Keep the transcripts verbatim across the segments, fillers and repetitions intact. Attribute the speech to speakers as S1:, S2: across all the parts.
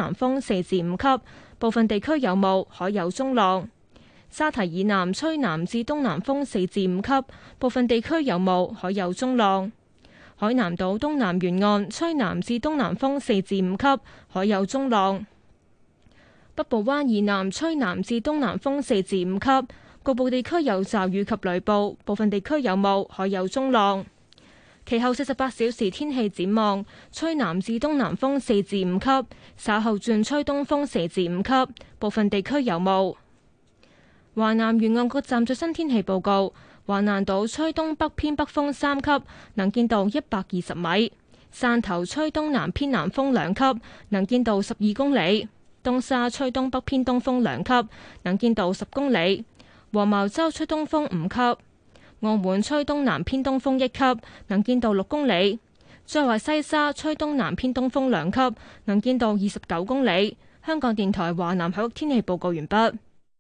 S1: 南風四至五級，部分地區有霧，海有中浪。沙堤以南吹南至東南風四至五級，部分地區有霧，海有中浪。海南島東南沿岸吹南至東南風四至五級，海有中浪。北部灣以南吹南至東南風四至五級，局部地區有驟雨及雷暴，部分地區有霧，海有中浪。其後四十八小時天氣展望，吹南至東南風四至五級，稍後轉吹東風四至五級，部分地區有霧。華南沿岸各站最新天氣報告：華南島吹東北偏北風三級，能見度一百二十米；汕頭吹東南偏南風兩級，能見度十二公里；東沙吹東北偏東風兩級，能見度十公里；黃茅洲吹東風五級；澳門吹東南偏東風一級，能見度六公里；再話西沙吹東南偏東風兩級，能見度二十九公里。香港電台華南海域天氣報告完畢。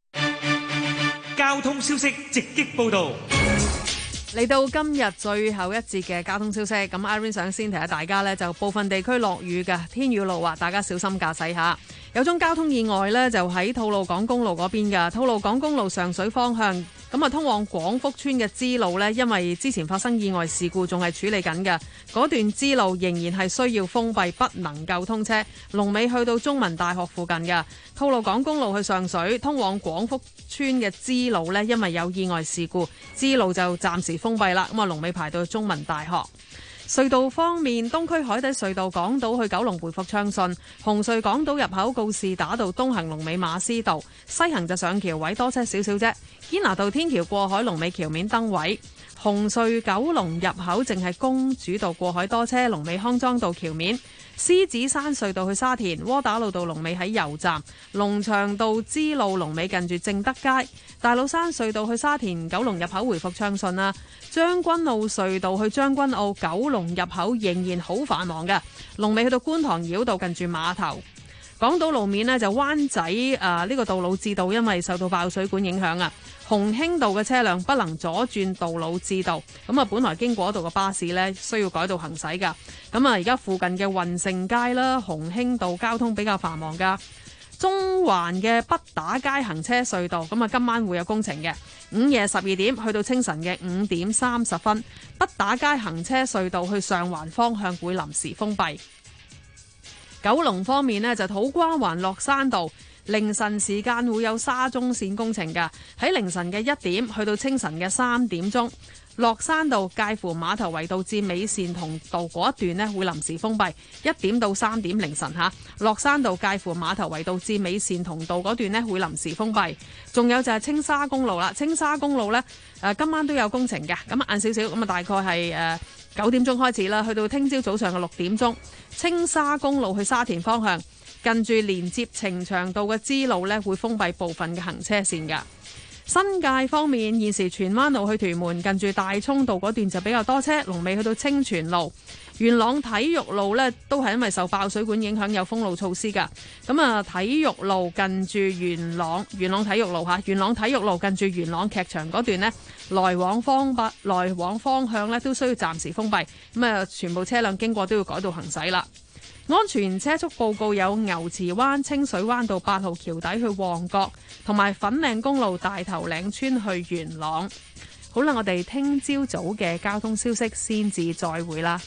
S2: 交通消息直擊報道，
S3: 嚟到今日最後一節嘅交通消息，咁 Irene 想先提下大家呢，就部分地區落雨嘅天雨路滑，大家小心駕駛下。有宗交通意外呢，就喺吐露港公路嗰邊嘅吐露港公路上水方向，咁啊通往廣福村嘅支路呢，因為之前發生意外事故，仲係處理緊嘅，嗰段支路仍然係需要封閉，不能夠通車。龍尾去到中文大學附近嘅吐露港公路去上水，通往廣福村嘅支路呢，因為有意外事故，支路就暫時封閉啦。咁啊，龍尾排到中文大學。隧道方面，東區海底隧道港島去九龍回復暢順，紅隧港島入口告士打道東行龍尾馬師道，西行就上橋位多車少少啫。堅拿道天橋過海龍尾橋面燈位，紅隧九龍入口淨係公主道過海多車，龍尾康莊道橋面。獅子山隧道去沙田窩打老道龍尾喺油站，龍翔道支路龍尾近住正德街。大老山隧道去沙田九龍入口回復暢順啦。將軍澳隧道去將軍澳九龍入口仍然好繁忙嘅，龍尾去到觀塘繞道近住碼頭。港島路面呢，就灣仔誒呢、呃這個杜老誌道因為受到爆水管影響啊，鴻興道嘅車輛不能左轉杜老誌道，咁啊本來經過嗰度嘅巴士呢，需要改道行駛噶，咁啊而家附近嘅運盛街啦、鴻興道交通比較繁忙噶。中環嘅畢打街行車隧道，咁啊今晚會有工程嘅，午夜十二點去到清晨嘅五點三十分，畢打街行車隧道去上環方向會臨時封閉。九龍方面呢，就土瓜灣落山道凌晨時間會有沙中線工程㗎，喺凌晨嘅一點去到清晨嘅三點鐘，落山道介乎碼頭圍道至美善同道嗰一段呢會臨時封閉，一點到三點凌晨吓。落山道介乎碼頭圍道至美善同道嗰段呢會臨時封閉。仲有就係青沙公路啦，青沙公路呢，誒今晚都有工程嘅，咁晏少少，咁啊大概係誒九點鐘開始啦，去到聽朝早上嘅六點鐘，青沙公路去沙田方向，近住連接呈祥道嘅支路呢會封閉部分嘅行車線㗎。新界方面，現時荃灣路去屯門近住大涌道嗰段就比較多車，龍尾去到清泉路。元朗體育路呢都係因為受爆水管影響有封路措施㗎。咁啊，體育路近住元朗元朗體育路嚇，元朗體育路近住元朗劇場嗰段呢，來往方北來往方向呢都需要暫時封閉。咁啊，全部車輛經過都要改道行駛啦。安全車速報告有牛池灣清水灣道八號橋底去旺角，同埋粉嶺公路大頭嶺村去元朗。好啦，我哋聽朝早嘅交通消息先至再會啦。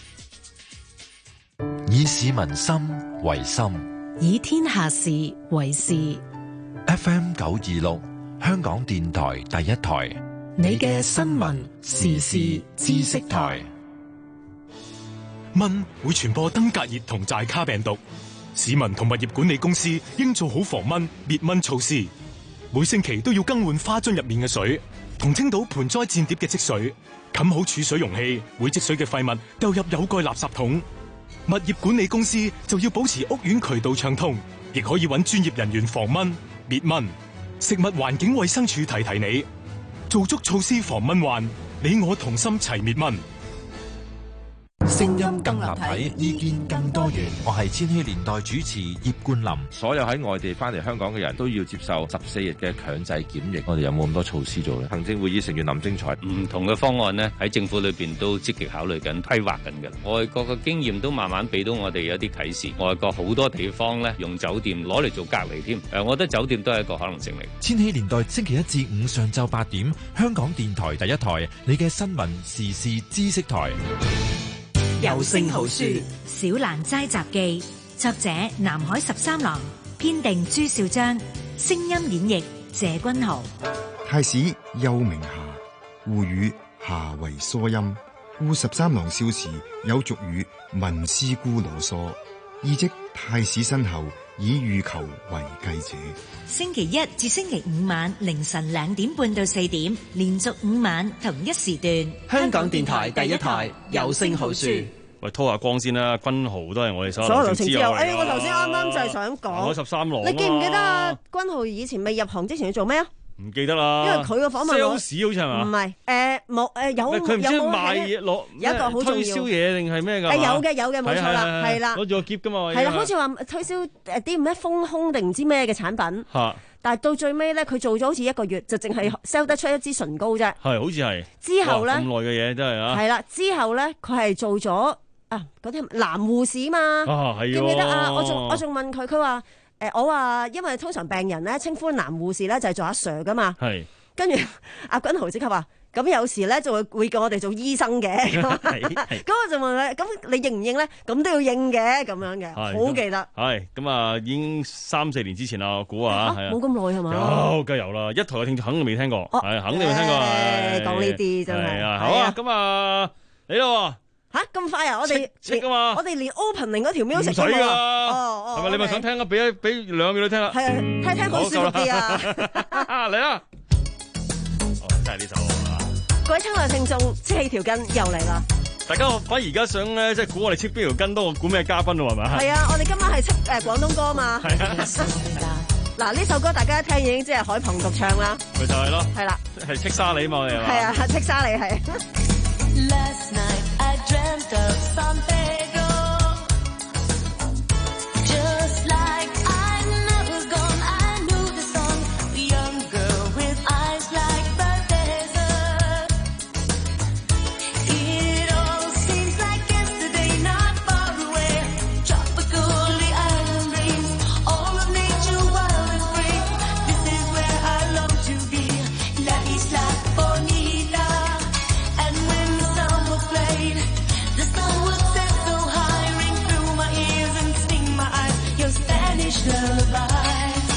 S4: 以市民心為心，
S5: 以天下事為事。
S4: F M 九二六，香港電台第一台，
S5: 你嘅新聞時事知識台。
S6: 蚊會傳播登革熱同寨卡病毒，市民同物業管理公司應做好防蚊滅蚊措施。每星期都要更換花樽入面嘅水，同清倒盆栽墊碟嘅積水，冚好儲水容器，會積水嘅廢物丟入有蓋垃圾桶。物業管理公司就要保持屋苑渠道暢通，亦可以揾專業人員防蚊滅蚊。食物環境衛生署提提你，做足措施防蚊患，你我同心齊滅蚊。
S5: 聲音更立體，意見更多元。
S4: 我係千禧年代主持葉冠霖。所有喺外地翻嚟香港嘅人都要接受十四日嘅強制檢疫。我哋有冇咁多措施做呢？行政會議成員林正財，
S7: 唔同嘅方案呢，喺政府裏邊都積極考慮緊、規劃緊嘅。外國嘅經驗都慢慢俾到我哋有啲啟示。外國好多地方呢，用酒店攞嚟做隔離添。誒，我覺得酒店都係一個可能性嚟。
S4: 千禧年代星期一至五上晝八點，香港電台第一台，你嘅新聞時事知識台。
S5: 有聲好書《
S8: 小蘭齋雜記》，作者南海十三郎，編定朱少章，聲音演繹謝君豪。
S9: 太史幼名夏，戶語夏為疏音，故十三郎少時有俗語文思姑羅疏，意即太史身後以欲求為繼者。
S8: 星期一至星期五晚凌晨兩點半到四點，連續五晚同一時段。
S5: 香港電台第一台有聲好書。
S10: 喂，拖下光先啦，君豪都係我哋所
S11: 所有流程之後，
S10: 之後。
S11: 誒，我頭先啱啱就係想講，
S10: 我十三郎。
S11: 你記唔記得啊？君豪以前未入行之前要做咩啊？
S10: 唔記得啦。
S11: 因為佢個訪問我
S10: sales 好似係嘛？
S11: 唔係，誒冇誒有
S10: 佢唔知
S11: 有冇
S10: 賣嘢攞
S11: 有一個好重要
S10: 推銷嘢定係咩㗎？
S11: 誒有嘅有嘅冇錯啦，係啦，
S10: 攞住個篋㗎嘛。
S11: 係啦，好似話推銷誒啲咩豐胸定唔知咩嘅產品。
S10: 嚇！
S11: 但係到最尾咧，佢做咗好似一個月，就淨係 sell 得出一支唇膏啫。
S10: 係，好似係。
S11: 之後咧，
S10: 咁耐嘅嘢真係啊。
S11: 係啦，之後咧，佢係做咗啊嗰啲男護士嘛。
S10: 啊，係。記
S11: 唔記得啊？我仲我仲問佢，佢話誒我話，因為通常病人咧稱呼男護士咧就係做阿 Sir 噶嘛。係。跟住阿君豪即刻話：咁有時咧就會會叫我哋做醫生嘅。咁我就問佢：咁你認唔認咧？咁都要認嘅，咁樣嘅，好記得。
S10: 係咁啊，已經三四年之前啦，我估啊，係啊，
S11: 冇咁耐係嘛？
S10: 有，梗係有啦，一台嘅聽眾肯定未聽過，係肯定未聽過。
S11: 講呢啲真係
S10: 啊，好啊，咁啊，嚟咯。吓，
S11: 咁快啊！我哋
S10: 識噶嘛？
S11: 我哋連 opening 嗰條 music
S10: 唔使噶。
S11: 哦哦，
S10: 係咪你咪想聽啊？俾一俾兩秒你聽啦。
S11: 係啊，聽聽好舒服啲啊！
S10: 嚟啦！真係呢首啊！
S11: 各位親愛聽眾，即係條筋又嚟啦！
S10: 大家反而而家想咧，即係估我哋戚邊條筋多過估咩嘉賓喎，係咪？
S11: 係啊！我哋今晚係戚誒廣東歌嘛。係啊！嗱，呢首歌大家一聽已經即係海鵬獨唱啦。
S10: 咪就係咯。係啦。係戚沙里嘛，我哋係嘛？
S11: 係啊，戚沙里係。
S12: Last night I dreamt of San Pedro, just like I'd never gone. I knew the song, the young girl with eyes like the desert. It all seems like yesterday, not far away. Tropical, the island breeze, all of nature wild and free. This is where I long to be, La Isla Bonita. And when the song was played, the sun would set so high, ring through my ears and sting my eyes, your Spanish lullaby.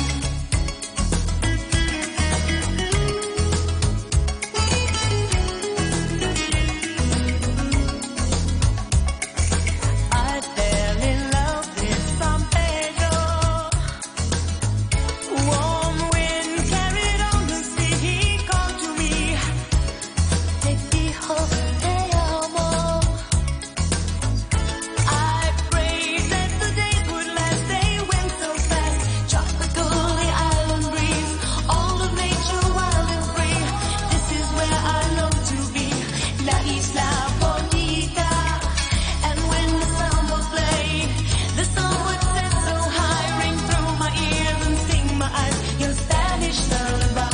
S12: I fell in love with San Pedro. Warm wind carried on the sea, he called to me. Te dijo te amo. I prayed that the days would last, they went so fast. Tropical, the island breeze, all of nature wild and free. This is where I long to be, La Isla Bonita. And when the sun would play, the sun would set so high, ring through my ears and sting my eyes, your Spanish lullaby.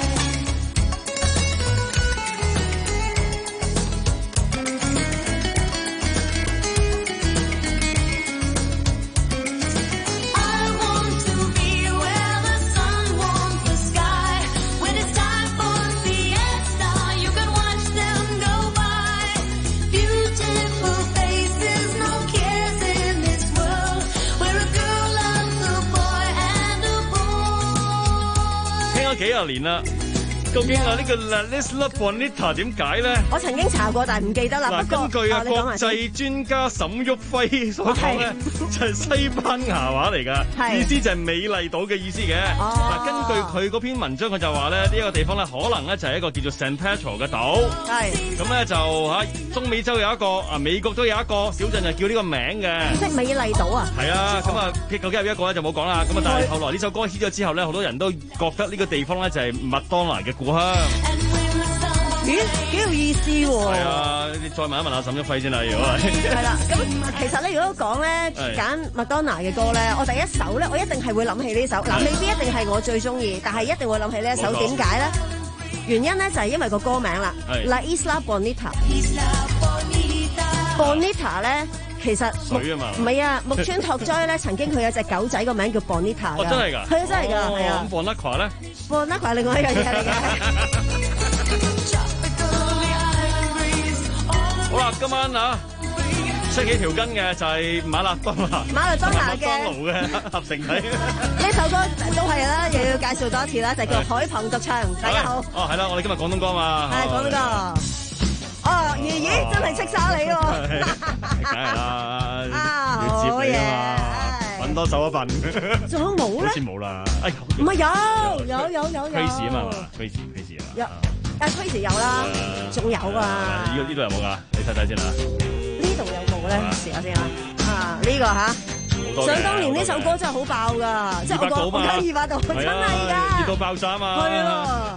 S12: I want to be where the sun warms the sky. When it's time for siesta, you can watch them go by. Beautiful faces, no cares in this world, where a girl loves a boy and a boy.
S10: 聽咗幾廿年啦，究竟啊呢個 La Isla Bonita 點解咧？
S11: 我曾經查過，但係唔記得啦。
S10: 嗱，
S11: 不過
S10: 根據啊
S11: 哦你講
S10: 國
S11: 埋先
S10: 際專家沈旭輝所講咧，就係西班牙話嚟㗎，
S11: 係
S10: 意思就係美麗島嘅意思嘅。
S11: 哦
S10: 嗱，根據佢嗰篇文章，佢就話咧呢一個地方咧，可能咧就係一個叫做 San Pedro 嘅島。
S11: 係
S10: 咁咧就嚇中美洲有一個，啊美國都有一個小鎮就叫呢個名嘅。
S11: 即係美麗島啊！
S10: 係啊，咁啊，究竟有一個咧就冇講啦。咁啊，但係後來呢首歌 hit 咗之後咧，好多人都覺得呢個地方咧就係麥當娜嘅故鄉。
S11: 原幾幾有意思喎。
S10: 係啊，你再問一問阿沈一輝先啦，如果係。
S11: 係啦，咁其實咧，如果講咧揀麥當娜嘅歌咧，我第一首咧，我一定係會諗起呢首。嗱，未必一定係我最中意，但係一定會諗起呢一首。點解咧？原因咧就係因為個歌名啦，《La Isla Bonita》。Bonita 咧。其實
S10: 水啊嘛，
S11: 唔係啊，木村拓哉咧曾經佢有隻狗仔個名叫 Bonita
S10: 哦，真係㗎，
S11: 係啊，真係㗎，係啊。
S10: 咁 Bonita 咧
S11: ？Bonita 係另外一樣嘢嚟嘅。
S10: 好啦，今晚啊，出幾條筋嘅就係馬勒當拿，
S11: 馬勒當拿嘅
S10: 麥當勞嘅合成體。
S11: 呢首歌都係啦，又要介紹多次啦，就叫海旁獨唱。大家好。
S10: 哦，係啦，我哋今日廣東歌嘛。
S11: 係廣東歌。哦，爺爺真係識晒你喎！
S10: 梗係啦，要接你啊嘛，揾多手一份。
S11: 仲有冇咧？
S10: 好似冇啦。哎，
S11: 唔係有有有有有。
S10: Crazy 啊嘛 ，Crazy Crazy 啊。
S11: 有，啊 Crazy 有啦，仲有啊。
S10: 呢個呢度有冇㗎？你睇睇先啦。
S11: 呢度有冇咧？試下先啦。啊，呢個嚇。想當年呢首歌真係好爆㗎，即係我講我講二百度，真係㗎。
S10: 熱到爆炸啊嘛。
S11: 係啊。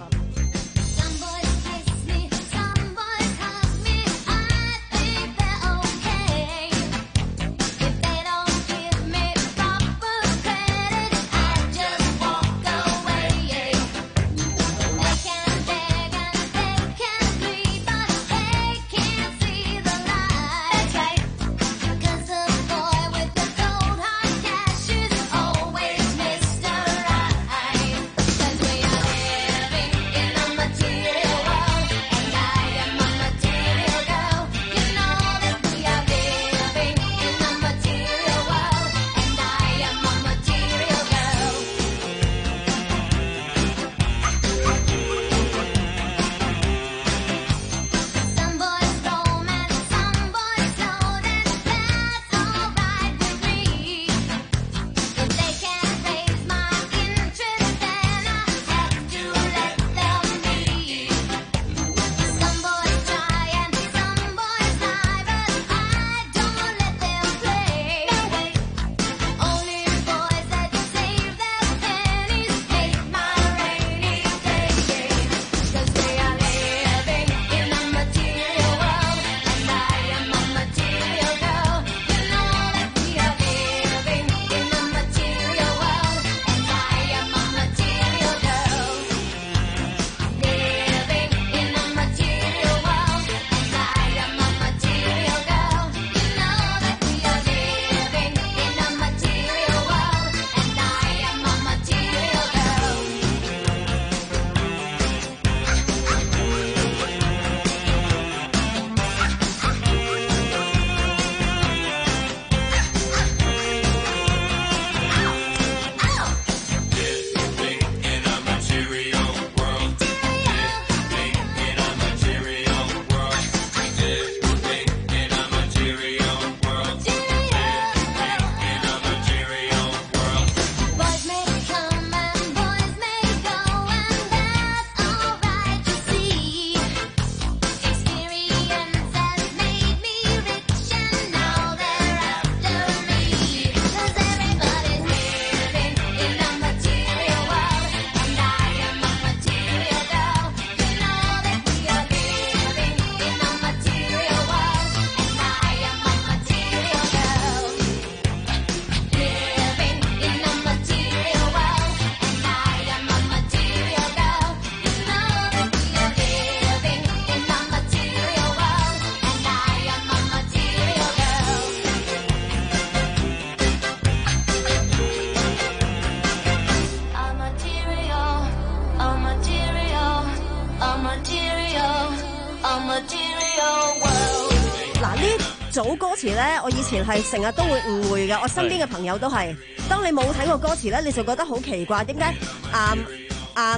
S11: 嗱，呢組歌詞咧，我以前係成日都會誤會嘅，我身邊嘅朋友都係。當你冇睇過歌詞咧，你就覺得好奇怪，點解啊啊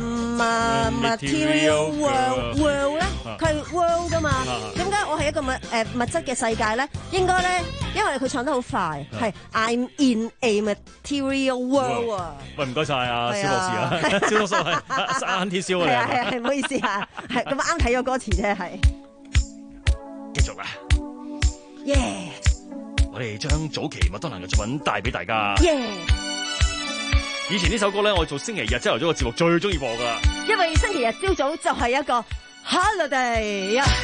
S11: material world world 咧？佢係 world 噶嘛？點解我係一個物誒物質嘅世界咧？應該咧，因為佢唱得好快，係 I'm in a material world 啊！
S10: 喂，唔該晒啊，蕭博士啊，蕭叔叔係啱鐵燒啊！
S11: 係啊係啊係，唔好意思啊，係咁啱睇咗歌詞啫，係。
S10: 繼續啦，
S11: 耶！
S10: 我哋將早期麥當娜嘅作品帶俾大家。
S11: 耶！
S10: 以前呢首歌咧，我做星期日朝頭早嘅節目最中意播噶啦。
S11: 因為星期日朝早就係一個 Holiday 啊！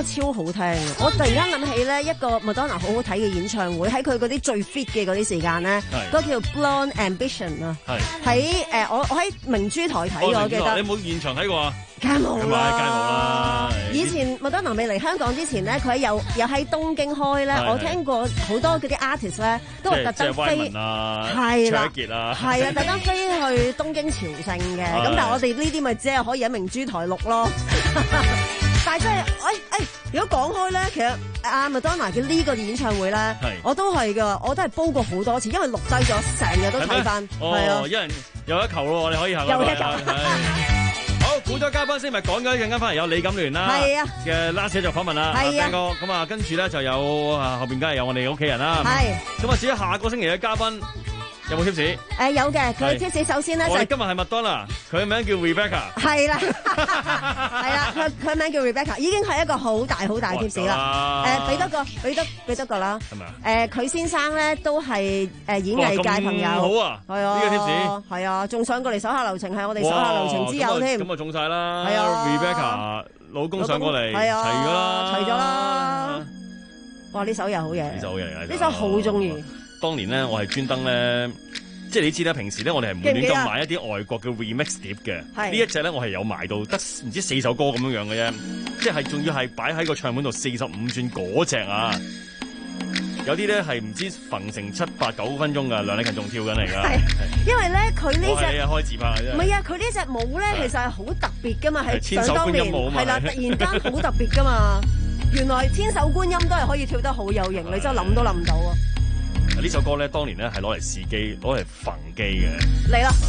S11: 真係超好聽。我突然間諗起咧一個麥當娜好好睇嘅演唱會，喺佢嗰啲最 fit 嘅嗰啲時間咧，嗰個叫 Blonde Ambition 啊，喺誒我我喺明珠台睇我記得。
S10: 你冇現場睇過啊？
S11: 梗係冇啦，
S10: 梗係冇啦。
S11: 以前麥當娜未嚟香港之前咧，佢有有喺東京開咧，我聽過好多嗰啲 artist 咧都係特登飛，係啦，係啊，特登飛去東京朝聖嘅。咁但係我哋呢啲咪只係可以喺明珠台錄咯。但係真係，誒誒，如果講開咧，其實阿麥當娜嘅呢個演唱會咧，我都係噶，我都係煲過好多次，因為錄低咗，成日都睇翻。係啊，
S10: 一人有一球咯，我哋可以行。
S11: 有一球。
S10: 好，估咗嘉賓先，咪講緊一陣間翻嚟有李錦聯啦，
S11: 係啊
S10: 嘅 last 就訪問啦，
S11: 係啊，
S10: 哥，咁啊，跟住咧就有啊後邊梗係有我哋屋企人啦，係，咁啊至於下個星期嘅嘉賓。有冇 tips？誒
S11: 有嘅，佢 tips 首先咧就
S10: 我哋今日係麥當娜，佢嘅名叫 Rebecca。
S11: 係啦，係啦，佢佢名叫 Rebecca，已經係一個好大好大 tips 啦。誒，俾多個，俾多俾多個啦。係咪啊？誒，佢先生咧都係誒演藝界朋友。
S10: 好啊，
S11: 係啊，
S10: 呢個 tips
S11: 係啊，仲上過嚟手下留情，係我哋手下留情之友添。
S10: 咁啊中晒啦。
S11: 係啊
S10: ，Rebecca 老公上過嚟，
S11: 係啊，
S10: 齊咗啦，
S11: 齊咗啦。哇！呢首又好嘢，呢
S10: 首好嘢，
S11: 呢首好中意。
S10: 當年咧，我係專登咧，即係你知啦，平時咧我哋係唔會亂咁買一啲外國嘅 remix 碟嘅。呢一隻咧我係有買到，得唔知四首歌咁樣樣嘅啫，即係仲要係擺喺個唱盤度四十五轉嗰隻啊！有啲咧係唔知縫成七八九分鐘㗎，梁禮勤仲跳緊嚟㗎。係，因為咧佢呢隻開自拍啫。
S11: 唔係啊，佢呢隻舞咧其實係好特別㗎嘛，係想當年係啦，突然間好特別㗎嘛。原來千手觀音都係可以跳得好有型，你真係諗都諗唔到啊！
S10: 呢首歌咧，當年咧係攞嚟試機，攞嚟縫機嘅。
S11: 嚟啦！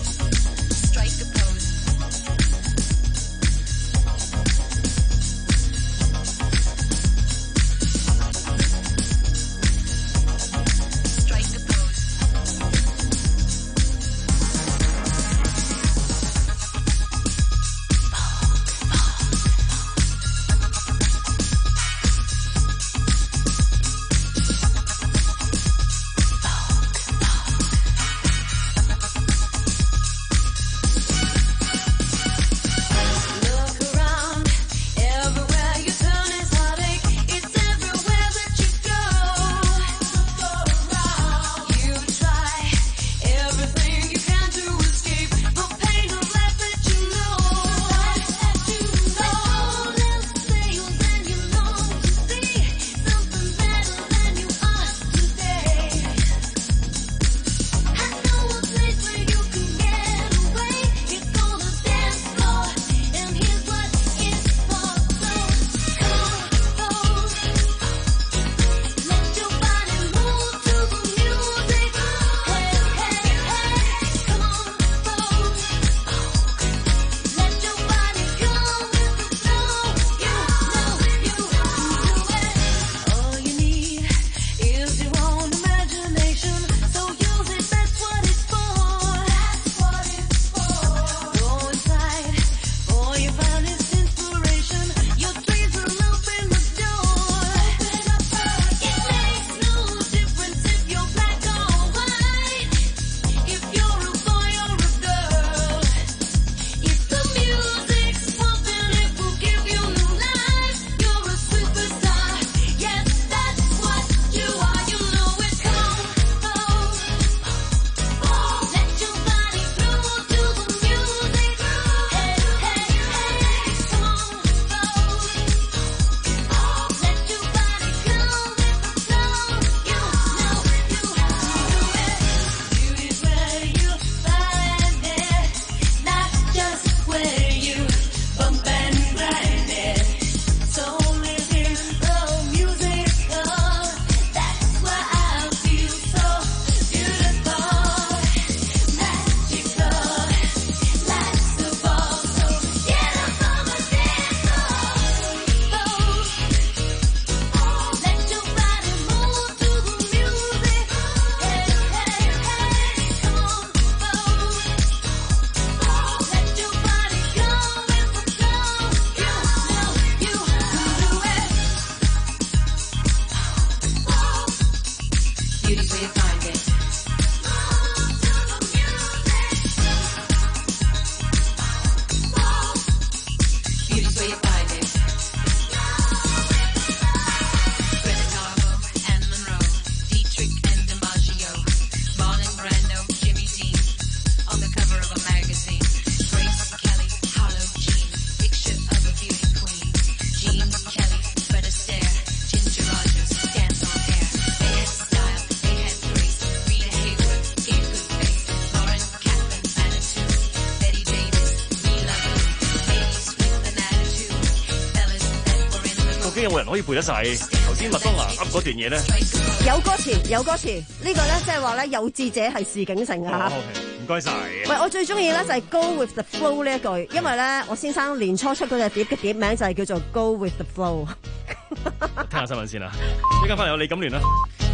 S10: 有冇人可以背得晒頭先麥當娜噏嗰段嘢咧？
S11: 有歌詞，有歌詞，呢個咧即係話咧有志者係事竟成啊！
S10: 好，唔該晒。
S11: 喂，我最中意咧就係 Go with the flow 呢一句，因為咧我先生年初出嗰隻碟嘅碟名就係叫做 Go with the flow。
S10: 聽下新聞先啦，依家翻嚟有李錦聯啦。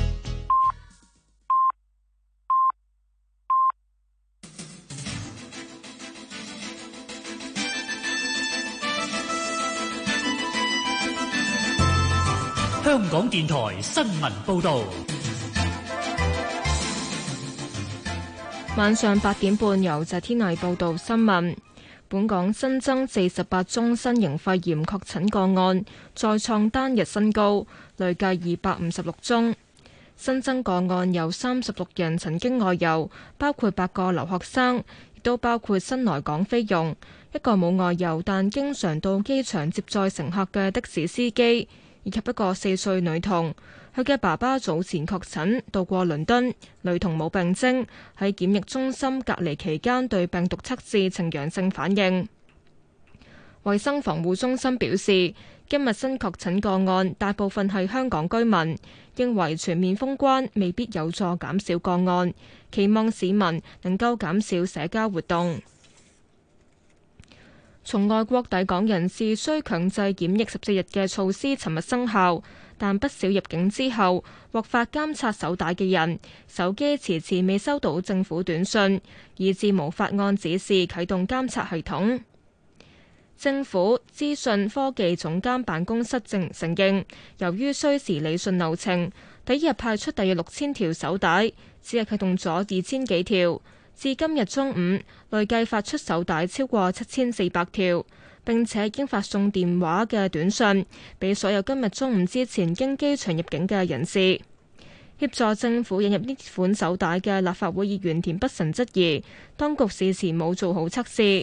S2: 香港電台新聞報導，
S1: 晚上八點半由謝天麗報道新聞。本港新增四十八宗新型肺炎確診個案，再創單日新高，累計二百五十六宗。新增個案有三十六人曾經外遊，包括八個留學生，亦都包括新來港菲傭，一個冇外遊但經常到機場接載乘客嘅的，的士司機，以及一個四歲女童。佢嘅爸爸早前確診到過倫敦，女童冇病徵，喺檢疫中心隔離期間對病毒測試呈陽性反應。衛生防護中心表示，今日新確診個案大部分係香港居民，認為全面封關未必有助減少個案，期望市民能夠減少社交活動。從外國抵港人士需強制檢疫十四日嘅措施，尋日生效，但不少入境之後獲發監察手帶嘅人，手機遲遲未收到政府短信，以致無法按指示啟動監察系統。政府資訊科技總監辦公室正承認，由於需時理順流程，第一日派出大約六千條手帶，只係啟動咗二千幾條。至今日中午，累計發出手帶超過七千四百條，並且已經發送電話嘅短信俾所有今日中午之前經機場入境嘅人士。協助政府引入呢款手帶嘅立法會議員田北辰質疑，當局事前冇做好測試。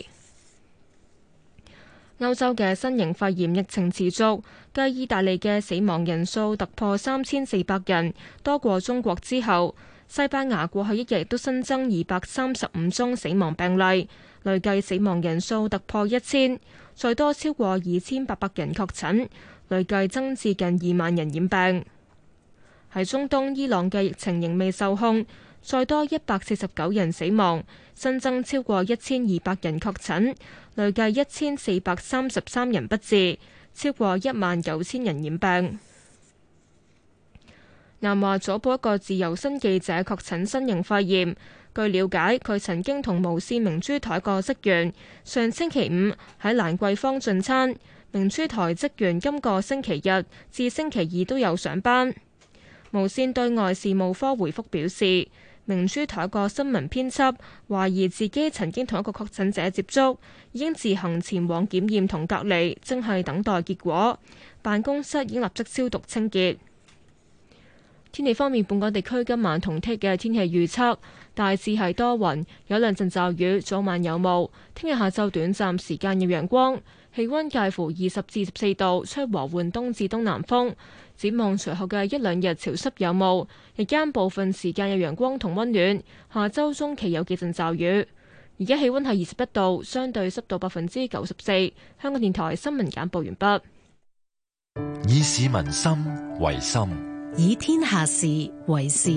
S1: 歐洲嘅新型肺炎疫情持續，繼意大利嘅死亡人數突破三千四百人，多過中國之後，西班牙過去一日都新增二百三十五宗死亡病例，累計死亡人數突破一千，再多超過二千八百人確診，累計增至近二萬人染病。喺中東，伊朗嘅疫情仍未受控，再多一百四十九人死亡，新增超過一千二百人確診，累計一千四百三十三人不治，超過一萬九千人染病。南華早報一個自由身記者確診新型肺炎，據了解，佢曾經同無線明珠台個職員上星期五喺蘭桂坊進餐，明珠台職員今個星期日至星期二都有上班。無線對外事務科回覆表示，明珠台個新聞編輯懷疑自己曾經同一個確診者接觸，已經自行前往檢驗同隔離，正係等待結果。辦公室已經立即消毒清潔。天氣方面，本港地區今晚同聽日嘅天氣預測大致係多雲，有兩陣驟雨，早晚有霧。聽日下晝短暫時間有陽光，氣溫介乎二十至十四度，吹和緩東至東南風。展望隨後嘅一兩日潮濕有霧，日間部分時間有陽光同溫暖。下周中期有幾陣驟雨。而家氣溫係二十一度，相對濕度百分之九十四。香港電台新聞簡報完畢。
S13: 以市民心為心，
S5: 以天下事為事。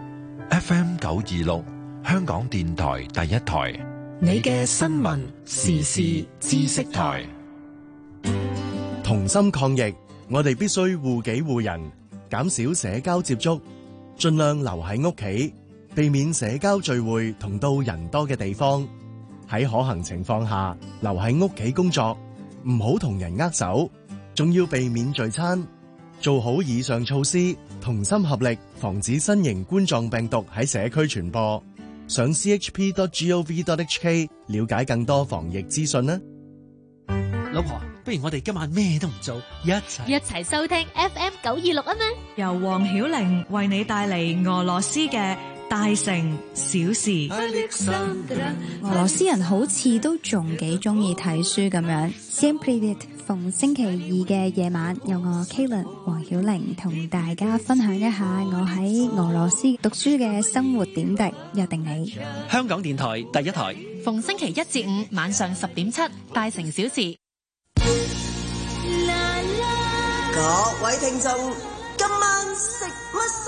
S13: F M 九二六，香港電台第一台，
S5: 你嘅新聞時事知識台。
S14: 同心抗疫，我哋必須護己護人，減少社交接觸，盡量留喺屋企，避免社交聚會同到人多嘅地方。喺可行情況下，留喺屋企工作，唔好同人握手，仲要避免聚餐。做好以上措施，同心合力，防止新型冠狀病毒喺社區傳播。上 c h p dot gov dot h k 了解更多防疫資訊啦。
S15: 老婆，不如我哋今晚咩都唔做，一齊
S16: 一齊收聽 F M 九二六啊嘛！
S17: 由黃曉玲為你帶嚟俄羅斯嘅大城小事。
S18: 俄羅斯人好似都仲幾中意睇書咁樣。Всем привет！逢星期二嘅夜晚，有我 Kalen 黃曉玲同大家分享一下我喺俄羅斯讀書嘅生活點滴，約定你。
S15: 香港電台第一台，
S16: 逢星期一至五晚上十點七，大城小事。啦啦
S19: 各位聽眾，今晚食乜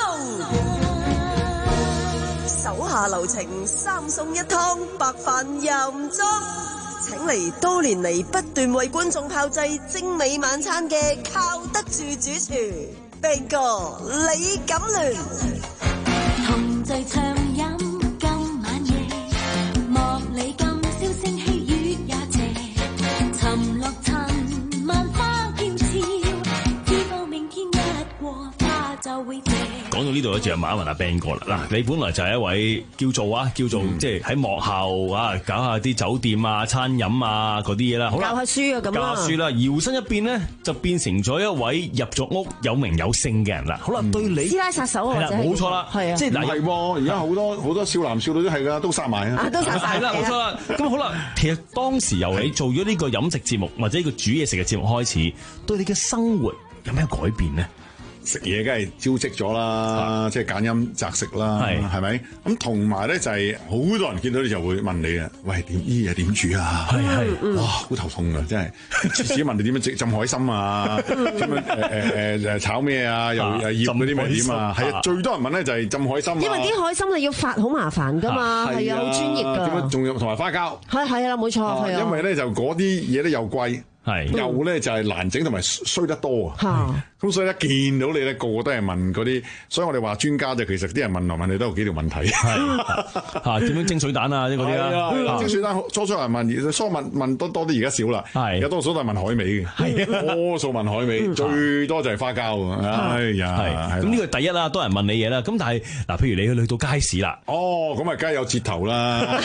S19: 餸？手下留情，三餸一湯，白飯任裝。請嚟多年嚟不斷為觀眾炮製精美晚餐嘅靠得住主廚 Ben 哥李錦聯。
S12: 同聚暢飲今晚夜，莫理今宵聲氣月也謝，沉落塵萬花嬌俏，知道明天一過花就會謝。
S10: 講到呢度咧，就問一問阿 Ben 哥啦。嗱，你本來就係一位叫做啊，叫做、嗯、即係喺幕後啊，搞下啲酒店啊、餐飲啊嗰啲嘢啦。好啦，
S11: 教下書啊咁
S10: 教下書啦。搖身一變咧，就變成咗一位入咗屋有名有姓嘅人啦。好啦，嗯、對你
S11: 師奶殺手啊，
S10: 係啦，冇錯啦，
S11: 係啊，
S20: 即係嗱係喎。而家好多好多少男少女都係噶，都殺埋啊，
S11: 都殺晒。
S10: 係啦，冇錯啦。咁好啦，其實當時由你做咗呢個飲食節目或者呢個煮嘢食嘅節目開始，對你嘅生活有咩改變咧？
S20: 食嘢梗係招積咗啦，即係揀飲擇食啦，係咪？咁同埋咧就係好多人見到你就會問你啊，喂，點呢嘢點煮啊？係係，哇，好頭痛啊！真係，廚師問你點樣浸浸海參啊？點樣誒誒誒誒炒咩啊？又又醃嗰啲咩點啊？係啊，最多人問咧就係浸海參啊。
S11: 因為啲海參你要發好麻煩噶嘛，係啊，好專業㗎。
S20: 點樣仲有同埋花膠？
S11: 係係啦，冇錯，係啊。
S20: 因為咧就嗰啲嘢咧又貴。係又咧就係難整同埋衰得多啊！咁所以咧見到你咧個個都係問嗰啲，所以我哋話專家就其實啲人問來問去都有幾條問題。係嚇點樣蒸水蛋啊？啲嗰啲啦，蒸水蛋初初人問，初問問多多啲，而家少啦。係有多數都係問海味嘅，多數問海味，最多就係花膠啊！哎呀，係咁呢個第一啦，多人問你嘢啦。咁但係嗱，譬如你去去到街市啦，哦，咁啊梗係有折頭啦。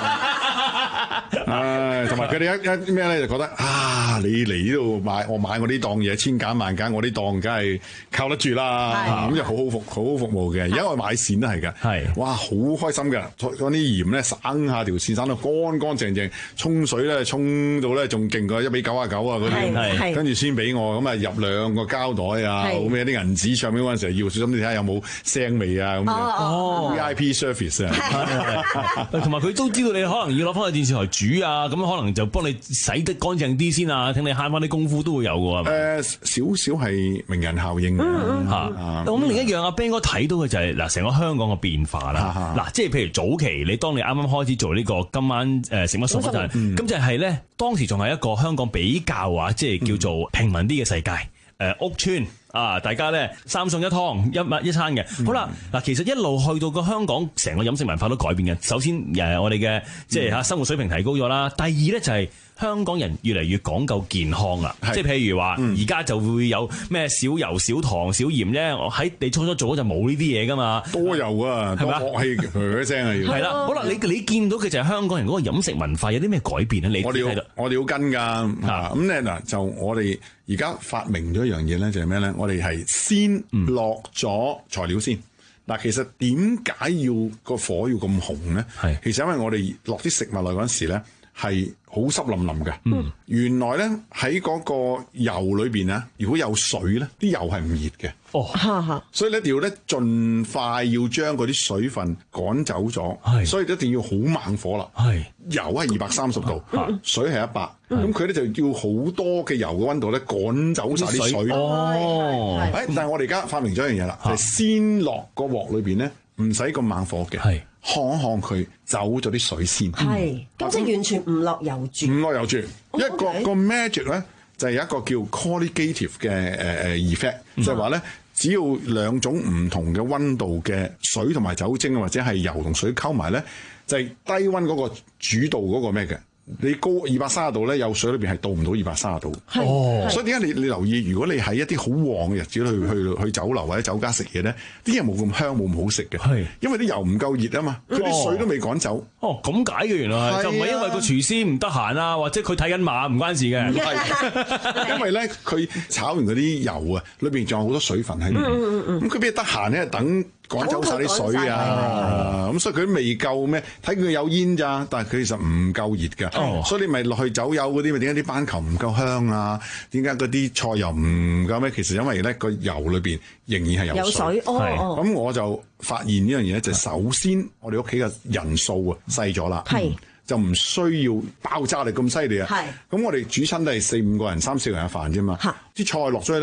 S20: 唉，同埋佢哋一一咩咧就覺得啊，你嚟呢度買我買我啲檔嘢千揀萬揀，我啲檔梗係靠得住啦，咁就好好服好好服務嘅。而家我買線都係㗎，係哇好開心㗎，嗰啲鹽咧省下條線省到乾乾淨淨，沖水咧沖到咧仲勁過一比九啊九啊嗰啲，跟住先俾我咁啊入兩個膠袋啊，咁有啲銀紙上面嗰陣時要小心啲睇下有冇腥味啊咁樣。哦 V I P service 啊，
S10: 同埋佢都知道你可能要攞翻去電視台煮啊，咁可能就幫你洗得乾淨啲先啊，聽你慳翻啲功夫都會有嘅。誒，少少係名人效應嚇。咁另一樣阿 Ben 哥睇到嘅就係嗱，成個香港嘅變化啦。嗱，即係譬如早期你當你啱啱開始做呢個今晚誒食乜餸嗰陣，咁就係咧當時仲係一個香港比較啊，即係叫做平民啲嘅世界。誒屋邨啊，大家咧三餸一湯一物一餐嘅。嗯、好啦，嗱，其實一路去到個香港成個飲食文化都改變嘅。首先誒，我哋嘅即係嚇生活水平提高咗啦。第二咧就係、是。香港人越嚟越講究健康啦，即係譬如話，而家就會有咩少油、少糖、少鹽啫。喺你初初做嗰陣冇呢啲嘢噶嘛，多油啊，係咪？鑊氣嘭一聲啊，要係啦。好啦，你你見到嘅就係香港人嗰個飲食文化有啲咩改變咧？你我哋要我哋要跟㗎嚇。咁咧嗱，就我哋而家發明咗一樣嘢咧，就係咩咧？我哋係先落咗材料先。嗱，其實點解要個火要咁紅咧？係其實因為我哋落啲食物落嗰陣時咧。係好濕淋淋嘅，嗯、原來咧喺嗰個油裏邊啊，如果有水咧，啲油係唔熱嘅。哦，所以你一定要咧盡快要將嗰啲水分趕走咗，所以一定要好猛火啦。係油係二百三十度，嗯、水係一百，咁佢咧就要好多嘅油嘅溫度咧趕走晒啲水。哦，誒，但係我哋而家發明咗一樣嘢啦，係先落個鑊裏邊咧，唔使咁猛火嘅。係。看一看佢走咗啲水先，係
S11: 咁即係完全唔落油住，
S20: 唔落油住。一個個 magic 咧就係有一個叫 colligative 嘅誒誒 effect，就係話咧只要兩種唔同嘅溫度嘅水同埋酒精或者係油同水溝埋咧，就係低溫嗰個主導嗰個咩嘅。你高二百三十度咧，有水裏邊係到唔到二百三十度。哦，所以點解你你留意？如果你喺一啲好旺嘅日子去去去酒樓或者酒家食嘢咧，啲嘢冇咁香，冇咁好食嘅。係，因為啲油唔夠熱啊嘛，佢啲水都未趕走。哦，咁解嘅原來係，就唔係因為個廚師唔得閒啊，或者佢睇緊馬唔關事嘅。係，因為咧佢炒完嗰啲油啊，裏邊仲有好多水分喺度。咁佢邊得閒咧等？趕走晒啲水啊！咁所以佢都未夠咩？睇佢有煙咋，但係佢其實唔夠熱㗎。哦、所以你咪落去走油嗰啲，咪點解啲班球唔夠香啊？點解嗰啲菜油唔夠咩？其實因為咧個油裏邊仍然係有水。有水哦。咁我就發現呢樣嘢就係、首先我哋屋企嘅人數啊細咗啦。係。就唔需要爆炸力咁犀利啊。係。咁我哋煮親都係四五個人、三四個人嘅飯啫嘛。嚇。啲菜落咗去咧。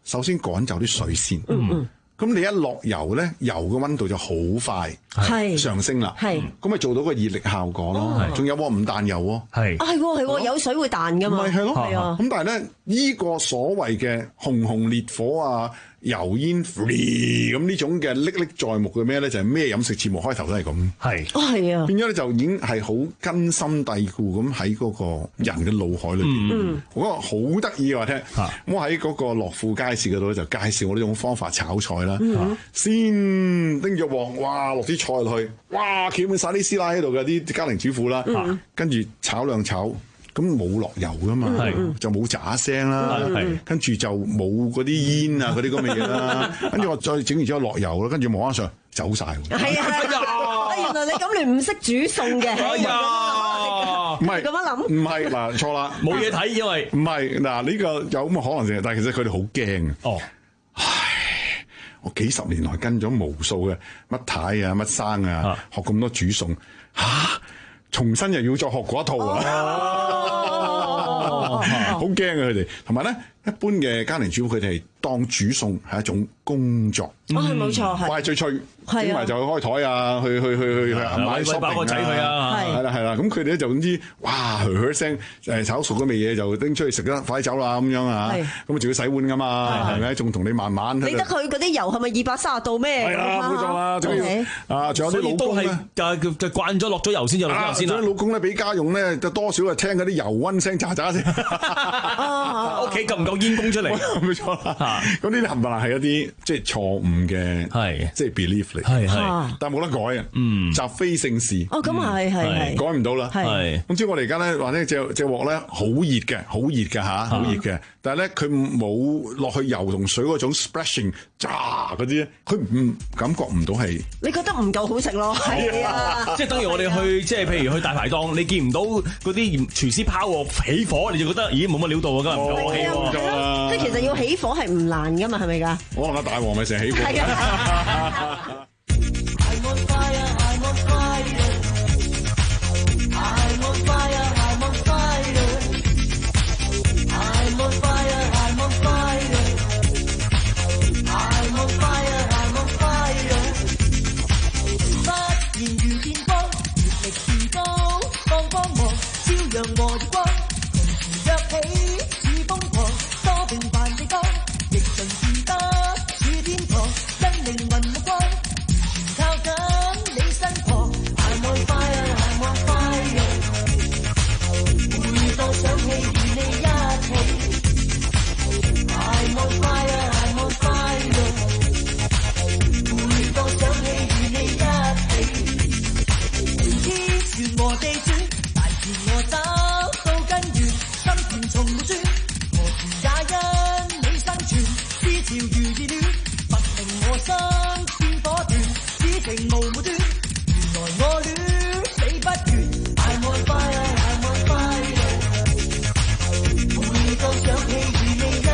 S20: 首先趕走啲水先。
S11: 嗯嗯。
S20: 咁你一落油咧，油嘅溫度就好快
S11: 係
S20: 上升啦。
S11: 係
S20: 咁咪做到個熱力效果咯。仲有喎，唔彈油喎。
S15: 係
S11: 啊係喎係喎，有水會彈噶嘛。
S20: 咪係咯。
S11: 係啊。
S20: 咁但係咧，呢個所謂嘅熊熊烈火啊，油煙 free 咁呢種嘅歷歷在目嘅咩咧，就係咩飲食節目開頭都係咁。
S15: 係。
S11: 哦係啊。
S20: 變咗咧就已經係好根深蒂固咁喺嗰個人嘅腦海裏邊。
S11: 嗯。
S20: 我覺得好得意嘅話聽。咁我喺嗰個樂富街市嗰度咧就介紹我呢種方法炒菜啦。
S11: 嗯。
S20: 先拎咗鑊，哇落啲菜落去，哇企滿晒啲師奶喺度嘅啲家庭主婦啦。
S11: 嗯。
S20: 跟住炒兩炒。咁冇落油噶嘛，就冇喳聲啦，跟住就冇嗰啲煙啊嗰啲咁嘅嘢啦，跟住我再整完之後落油啦，跟住望翻上走晒。
S11: 係啊係啊，原來你咁亂唔識煮餸嘅。
S15: 哎呀，
S20: 唔係
S11: 咁樣諗，
S20: 唔係嗱錯啦，
S15: 冇嘢睇，因為
S20: 唔係嗱呢個有咁嘅可能性，但係其實佢哋好驚。
S15: 哦，
S20: 唉，我幾十年來跟咗無數嘅乜太啊乜生啊，學咁多煮餸，嚇重新又要再學嗰一套啊！好驚啊！佢哋同埋咧，一般嘅家庭主婦佢哋係當煮餸係一種工作。
S11: 哦，係冇錯，係
S20: 快脆脆，
S11: 係啊
S20: 整埋就去開台啊，去去去去去買 shopping
S15: 包個仔去啊，
S20: 係啦係啦，咁佢哋咧就總之，哇，噓噓聲誒炒熟嗰味嘢就拎出去食啦，快走啦咁樣啊，咁仲要洗碗噶嘛，係咪？仲同你慢慢。
S11: 你得佢嗰啲油係咪二百三十度咩？
S20: 係啦，冇錯啦，仲要啊，仲有啲老公咧，
S15: 就就就慣咗落咗油先就落咗油先啦。
S20: 仲有老公咧俾家用咧，就多少係聽嗰啲油溫聲喳喳聲。
S15: 屋企夠唔夠煙供出嚟？
S20: 冇錯啦。咁呢啲冚唪唥係一啲即係錯誤嘅，
S15: 係
S20: 即係 belief 嚟，
S15: 係係，
S20: 但係冇得改啊。
S15: 嗯，
S20: 習非勝事。
S11: 哦，咁係係係，
S20: 改唔到啦。
S11: 係。
S20: 咁知我哋而家咧話咧隻隻鑊咧好熱嘅，好熱嘅嚇，好熱嘅。但係咧佢冇落去油同水嗰種 splashing 炸嗰啲咧，佢唔感覺唔到係。
S11: 你覺得唔夠好食咯？係啊。
S15: 即係等於我哋去即係譬如去大排檔，你見唔到嗰啲廚師拋鑊起火，你就覺得咦冇乜料到啊，今日唔夠氣喎。
S11: 即係其實要起火係唔難噶嘛，係咪㗎？
S20: 我諗大王咪成日起火。係啊。
S12: 讓我月光，同時躍起似瘋狂，多平凡地光，亦盡自得似天堂，因靈魂目光，完全靠緊你身旁。I'm on fire, I'm on fire， 每當想起與你一起。I'm on fire, I'm on fire， 每當想起與你一起。天旋和地轉。我找到根源，心田從沒轉，何時也因你生存，思潮如熱戀，不令我心變火團，此情無末端，原來我戀死不倦。I'm on fire, I'm on fire， 每當想起與你一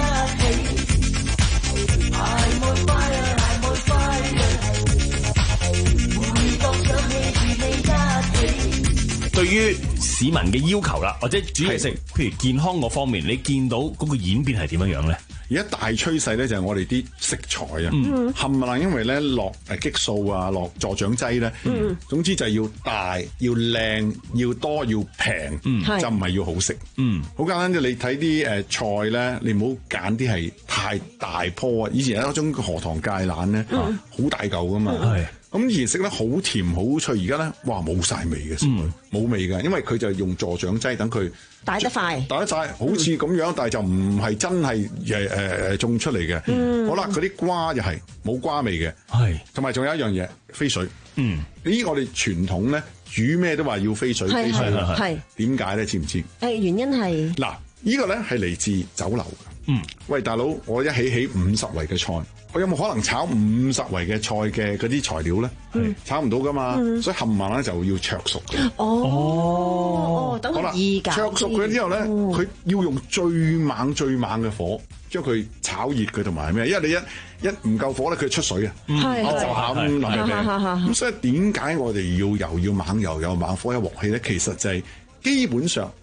S12: 起。I'm on fire, I'm on fire， 每當想起與你一起。
S15: 對於市民嘅要求啦，或者煮嘢食，譬如健康嗰方面，你見到嗰個演變係點樣樣咧？
S20: 而家大趨勢咧就係我哋啲食材啊，冚唪唥因為咧落誒激素啊，落助長劑咧，嗯、總之就係要大、要靚、要多、要平，嗯、就唔係要好食。嗯，好簡單啫，你睇啲誒菜咧，你唔好揀啲係太大棵啊！以前有一種荷塘芥蘭咧，好、嗯、大嚿噶嘛。嗯咁以前食得好甜好脆，而家咧哇冇晒味嘅，冇、嗯、味嘅，因為佢就用助長劑等佢
S11: 大得快，
S20: 大得晒，好似咁樣，嗯、但係就唔係真係誒誒種出嚟嘅。嗯、好啦，嗰啲瓜又係冇瓜味嘅，係同埋仲有一樣嘢飛水。嗯，呢我哋傳統咧煮咩都話要飛水，飛水啦，係點解咧？知唔知？誒
S11: 原因係嗱，
S20: 呢個咧係嚟自酒樓嘅。嗯，喂，大佬，我一起起五十圍嘅菜，我有冇可能炒五十圍嘅菜嘅嗰啲材料咧？嗯，炒唔到噶嘛，嗯、所以冚唪唥咧就要灼熟嘅。
S11: 哦，哦，等佢易㗎。
S20: 灼熟佢之後咧，佢、哦、要用最猛最猛嘅火將佢炒熱佢同埋咩？因為你一一唔夠火咧，佢出水啊，一就下咁淋嘅。咁、嗯、所以點解我哋要油要猛油又猛火一鑊氣咧？其實就係基本上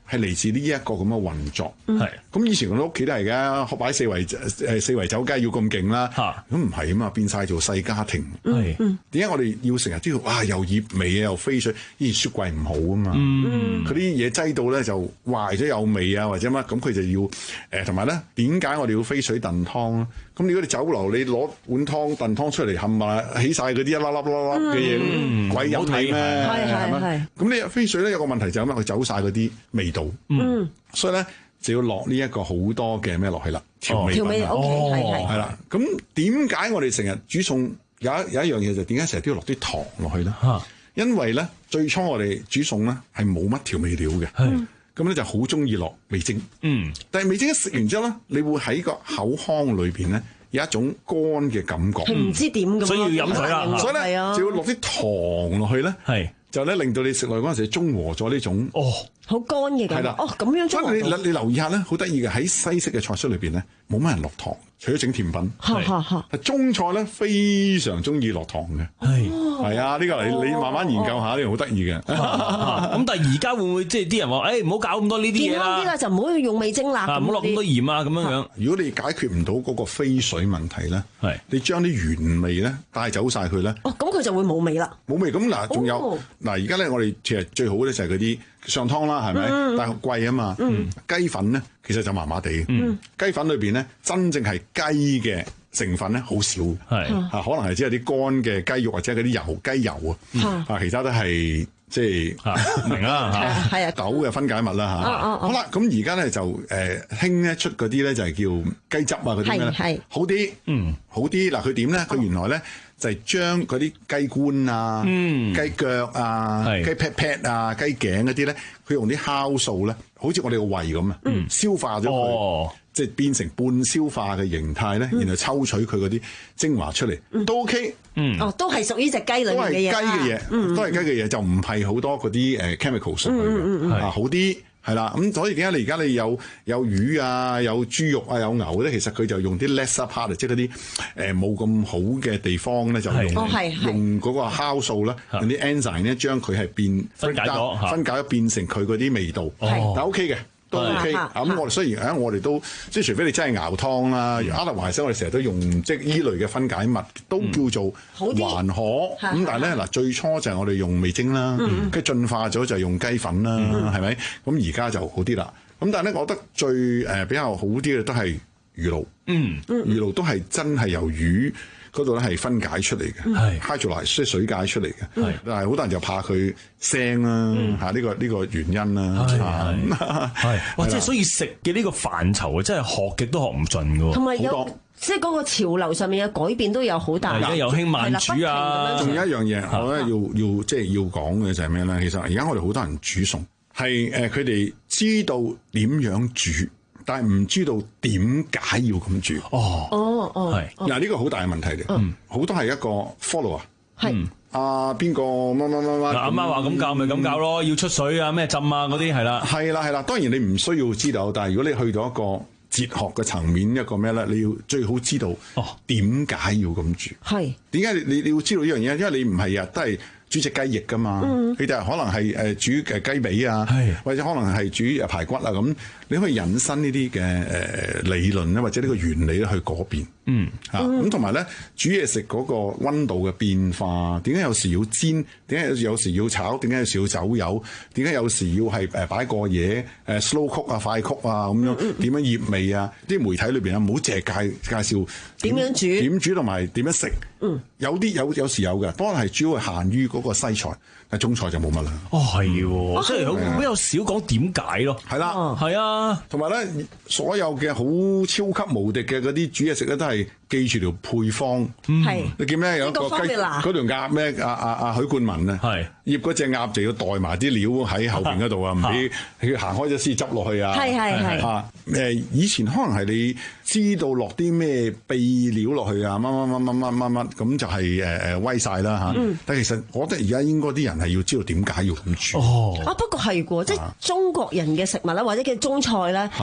S20: 係嚟自呢一個咁嘅運作。
S15: 係
S20: 咁以前我哋屋企都係嘅，擺四圍誒四圍走梗係要咁勁啦。咁唔係啊嘛，變晒做細家庭。
S15: 係
S20: 點解我哋要成日都要哇又醃味啊又飛水？以前雪櫃唔好啊嘛，佢啲嘢擠到咧就壞咗有味啊或者乜，咁佢就要誒同埋咧點解我哋要飛水燉湯咧？咁如果你酒樓你攞碗湯燉湯出嚟冚埋起晒嗰啲一粒粒粒嘅嘢，鬼飲睇咩？係咪？咁呢飛水咧有個問題就係咁啦，佢走晒嗰啲味道。嗯，所以咧就要落呢一個好多嘅咩落去啦，調味品啊。
S11: 哦，係
S20: 係啦。咁點解我哋成日煮餸有一有一樣嘢就點解成日都要落啲糖落去咧？因為咧最初我哋煮餸咧係冇乜調味料嘅。係。咁咧就好中意落味精。嗯。但係味精一食完之後咧，你會喺個口腔裏邊咧有一種乾嘅感覺。
S11: 唔知點咁。所以要飲水啦。
S20: 所以咧就要落啲糖落去咧。係。就咧令到你食落去嗰陣時中和咗呢種哦
S11: 好乾嘅感覺。哦咁樣中和。
S20: 所以你你留意下咧，好得意嘅喺西式嘅菜式裏邊咧，冇乜人落糖，除咗整甜品。
S11: 係係係。
S20: 中菜咧非常中意落糖嘅。係係啊，呢個你你慢慢研究下，呢個好得意嘅。
S15: 咁但係而家會唔會即係啲人話誒唔好搞咁多呢啲嘢啦？
S11: 健康啲啦，就唔好用味精啦，
S15: 唔好落咁多鹽啊咁樣樣。
S20: 如果你解決唔到嗰個飛水問題咧，係你將啲原味咧帶走晒佢咧。
S11: 哦，咁佢就會冇味啦。
S20: 冇味咁嗱，仲有嗱，而家咧我哋其實最好咧就係嗰啲上湯啦，係咪？但係貴啊嘛。雞粉咧其實就麻麻地。雞粉裏邊咧真正係雞嘅成分咧好少。係啊，可能係只有啲乾嘅雞肉或者嗰啲油雞油啊。啊，其他都係即係明啦嚇。係啊，豆嘅分解物啦嚇。好啦，咁而家咧就誒興咧出嗰啲咧就係叫雞汁啊嗰啲咩咧，好啲。嗯，好啲嗱，佢點咧？佢原來咧。就係將嗰啲雞冠啊、嗯、雞腳啊、雞 pat pat 啊、雞頸嗰啲咧，佢用啲酵素咧，好似我哋個胃咁啊，嗯、消化咗佢，哦、即係變成半消化嘅形態咧，嗯、然後抽取佢嗰啲精華出嚟，嗯、都 OK。嗯，哦，都係屬於隻雞裏面嘅嘢，都係雞嘅嘢，嗯、都係雞嘅嘢，就唔係好多嗰啲誒 chemicals 上去嘅，嗯嗯嗯、啊好啲。係啦，咁所以點解你而家你有有魚啊、有豬肉啊、有牛咧？其實佢就用啲 lesser part，即係嗰啲誒冇咁好嘅地方咧，就用用嗰個酵素啦，用啲 enzyme 咧將佢係變
S15: 分解咗，
S20: 分解咗變成佢嗰啲味道，但係 OK 嘅。都 OK，咁我哋雖然我哋都即係除非你真係熬湯啦，otherwise我哋成日都用即係依類嘅分解物，都叫做還可。咁但係咧嗱，最初就係我哋用味精啦，跟住進化咗就係用雞粉啦，係咪？咁而家就好啲啦。咁但係咧，我覺得最誒比較好啲嘅都係魚露。嗯，魚露都係真係由魚嗰度咧係分解出嚟嘅，hydrolyze 即係水解出嚟嘅。係，但係好多人就怕佢腥啦，嚇呢個呢個原因啦。係
S15: 係，哇！即係所以食嘅呢個範疇啊，真係學極都學唔盡㗎喎。
S11: 同埋有即係嗰個潮流上面嘅改變都有好大。
S15: 而家有興慢煮啊，
S20: 仲有一樣嘢，我覺得要要即係要講嘅就係咩咧？其實而家我哋好多人煮餸係誒，佢哋知道點樣煮。但係唔知道點解要咁煮。哦哦哦，係嗱呢個好大嘅問題嚟。嗯，好多係一個 follow 啊。係啊，邊個乜乜乜乜？
S15: 阿媽話咁教咪咁教咯，要出水啊咩浸啊嗰啲係啦。
S20: 係啦係啦，當然你唔需要知道，但係如果你去到一個哲學嘅層面，一個咩咧？你要最好知道點解要咁煮。係點解你你要知道呢樣嘢？因為你唔係日都係煮隻雞翼㗎嘛，佢哋可能係誒煮誒雞髀啊，或者可能係煮誒排骨啊咁，你可以引申呢啲嘅誒理論咧，或者呢個原理咧去嗰邊。嗯，嚇咁同埋咧煮嘢食嗰個溫度嘅變化，點解有時要煎？點解有時要炒？點解有時要走油？點解有時要係誒擺過夜誒 slow cook 啊、快 cook 啊咁樣？點樣醃味啊？啲媒體裏邊啊，唔好淨係介介紹
S11: 點樣煮、
S20: 點煮同埋點樣食。嗯，有啲有有時有嘅，不過係主要係限於嗰個西菜，但中菜就冇乜啦。
S15: 哦，係喎，即係比較少講點解咯。係
S20: 啦，
S15: 係啊，
S20: 同埋咧，所有嘅好超級無敵嘅嗰啲煮嘢食咧，都係記住條配方。係你見咩有個雞嗰條鴨咩？阿阿阿許冠文啊，係醃嗰隻鴨就要袋埋啲料喺後邊嗰度啊，唔俾佢行開咗先執落去啊。係係係啊，誒以前可能係你知道落啲咩秘料落去啊，乜乜乜乜乜乜乜。咁就係誒誒威晒啦嚇，嗯、但係其實我覺得而家應該啲人係要知道點解要咁煮。哦，
S11: 啊不過係喎，即係中國人嘅食物啦，或者叫中菜咧，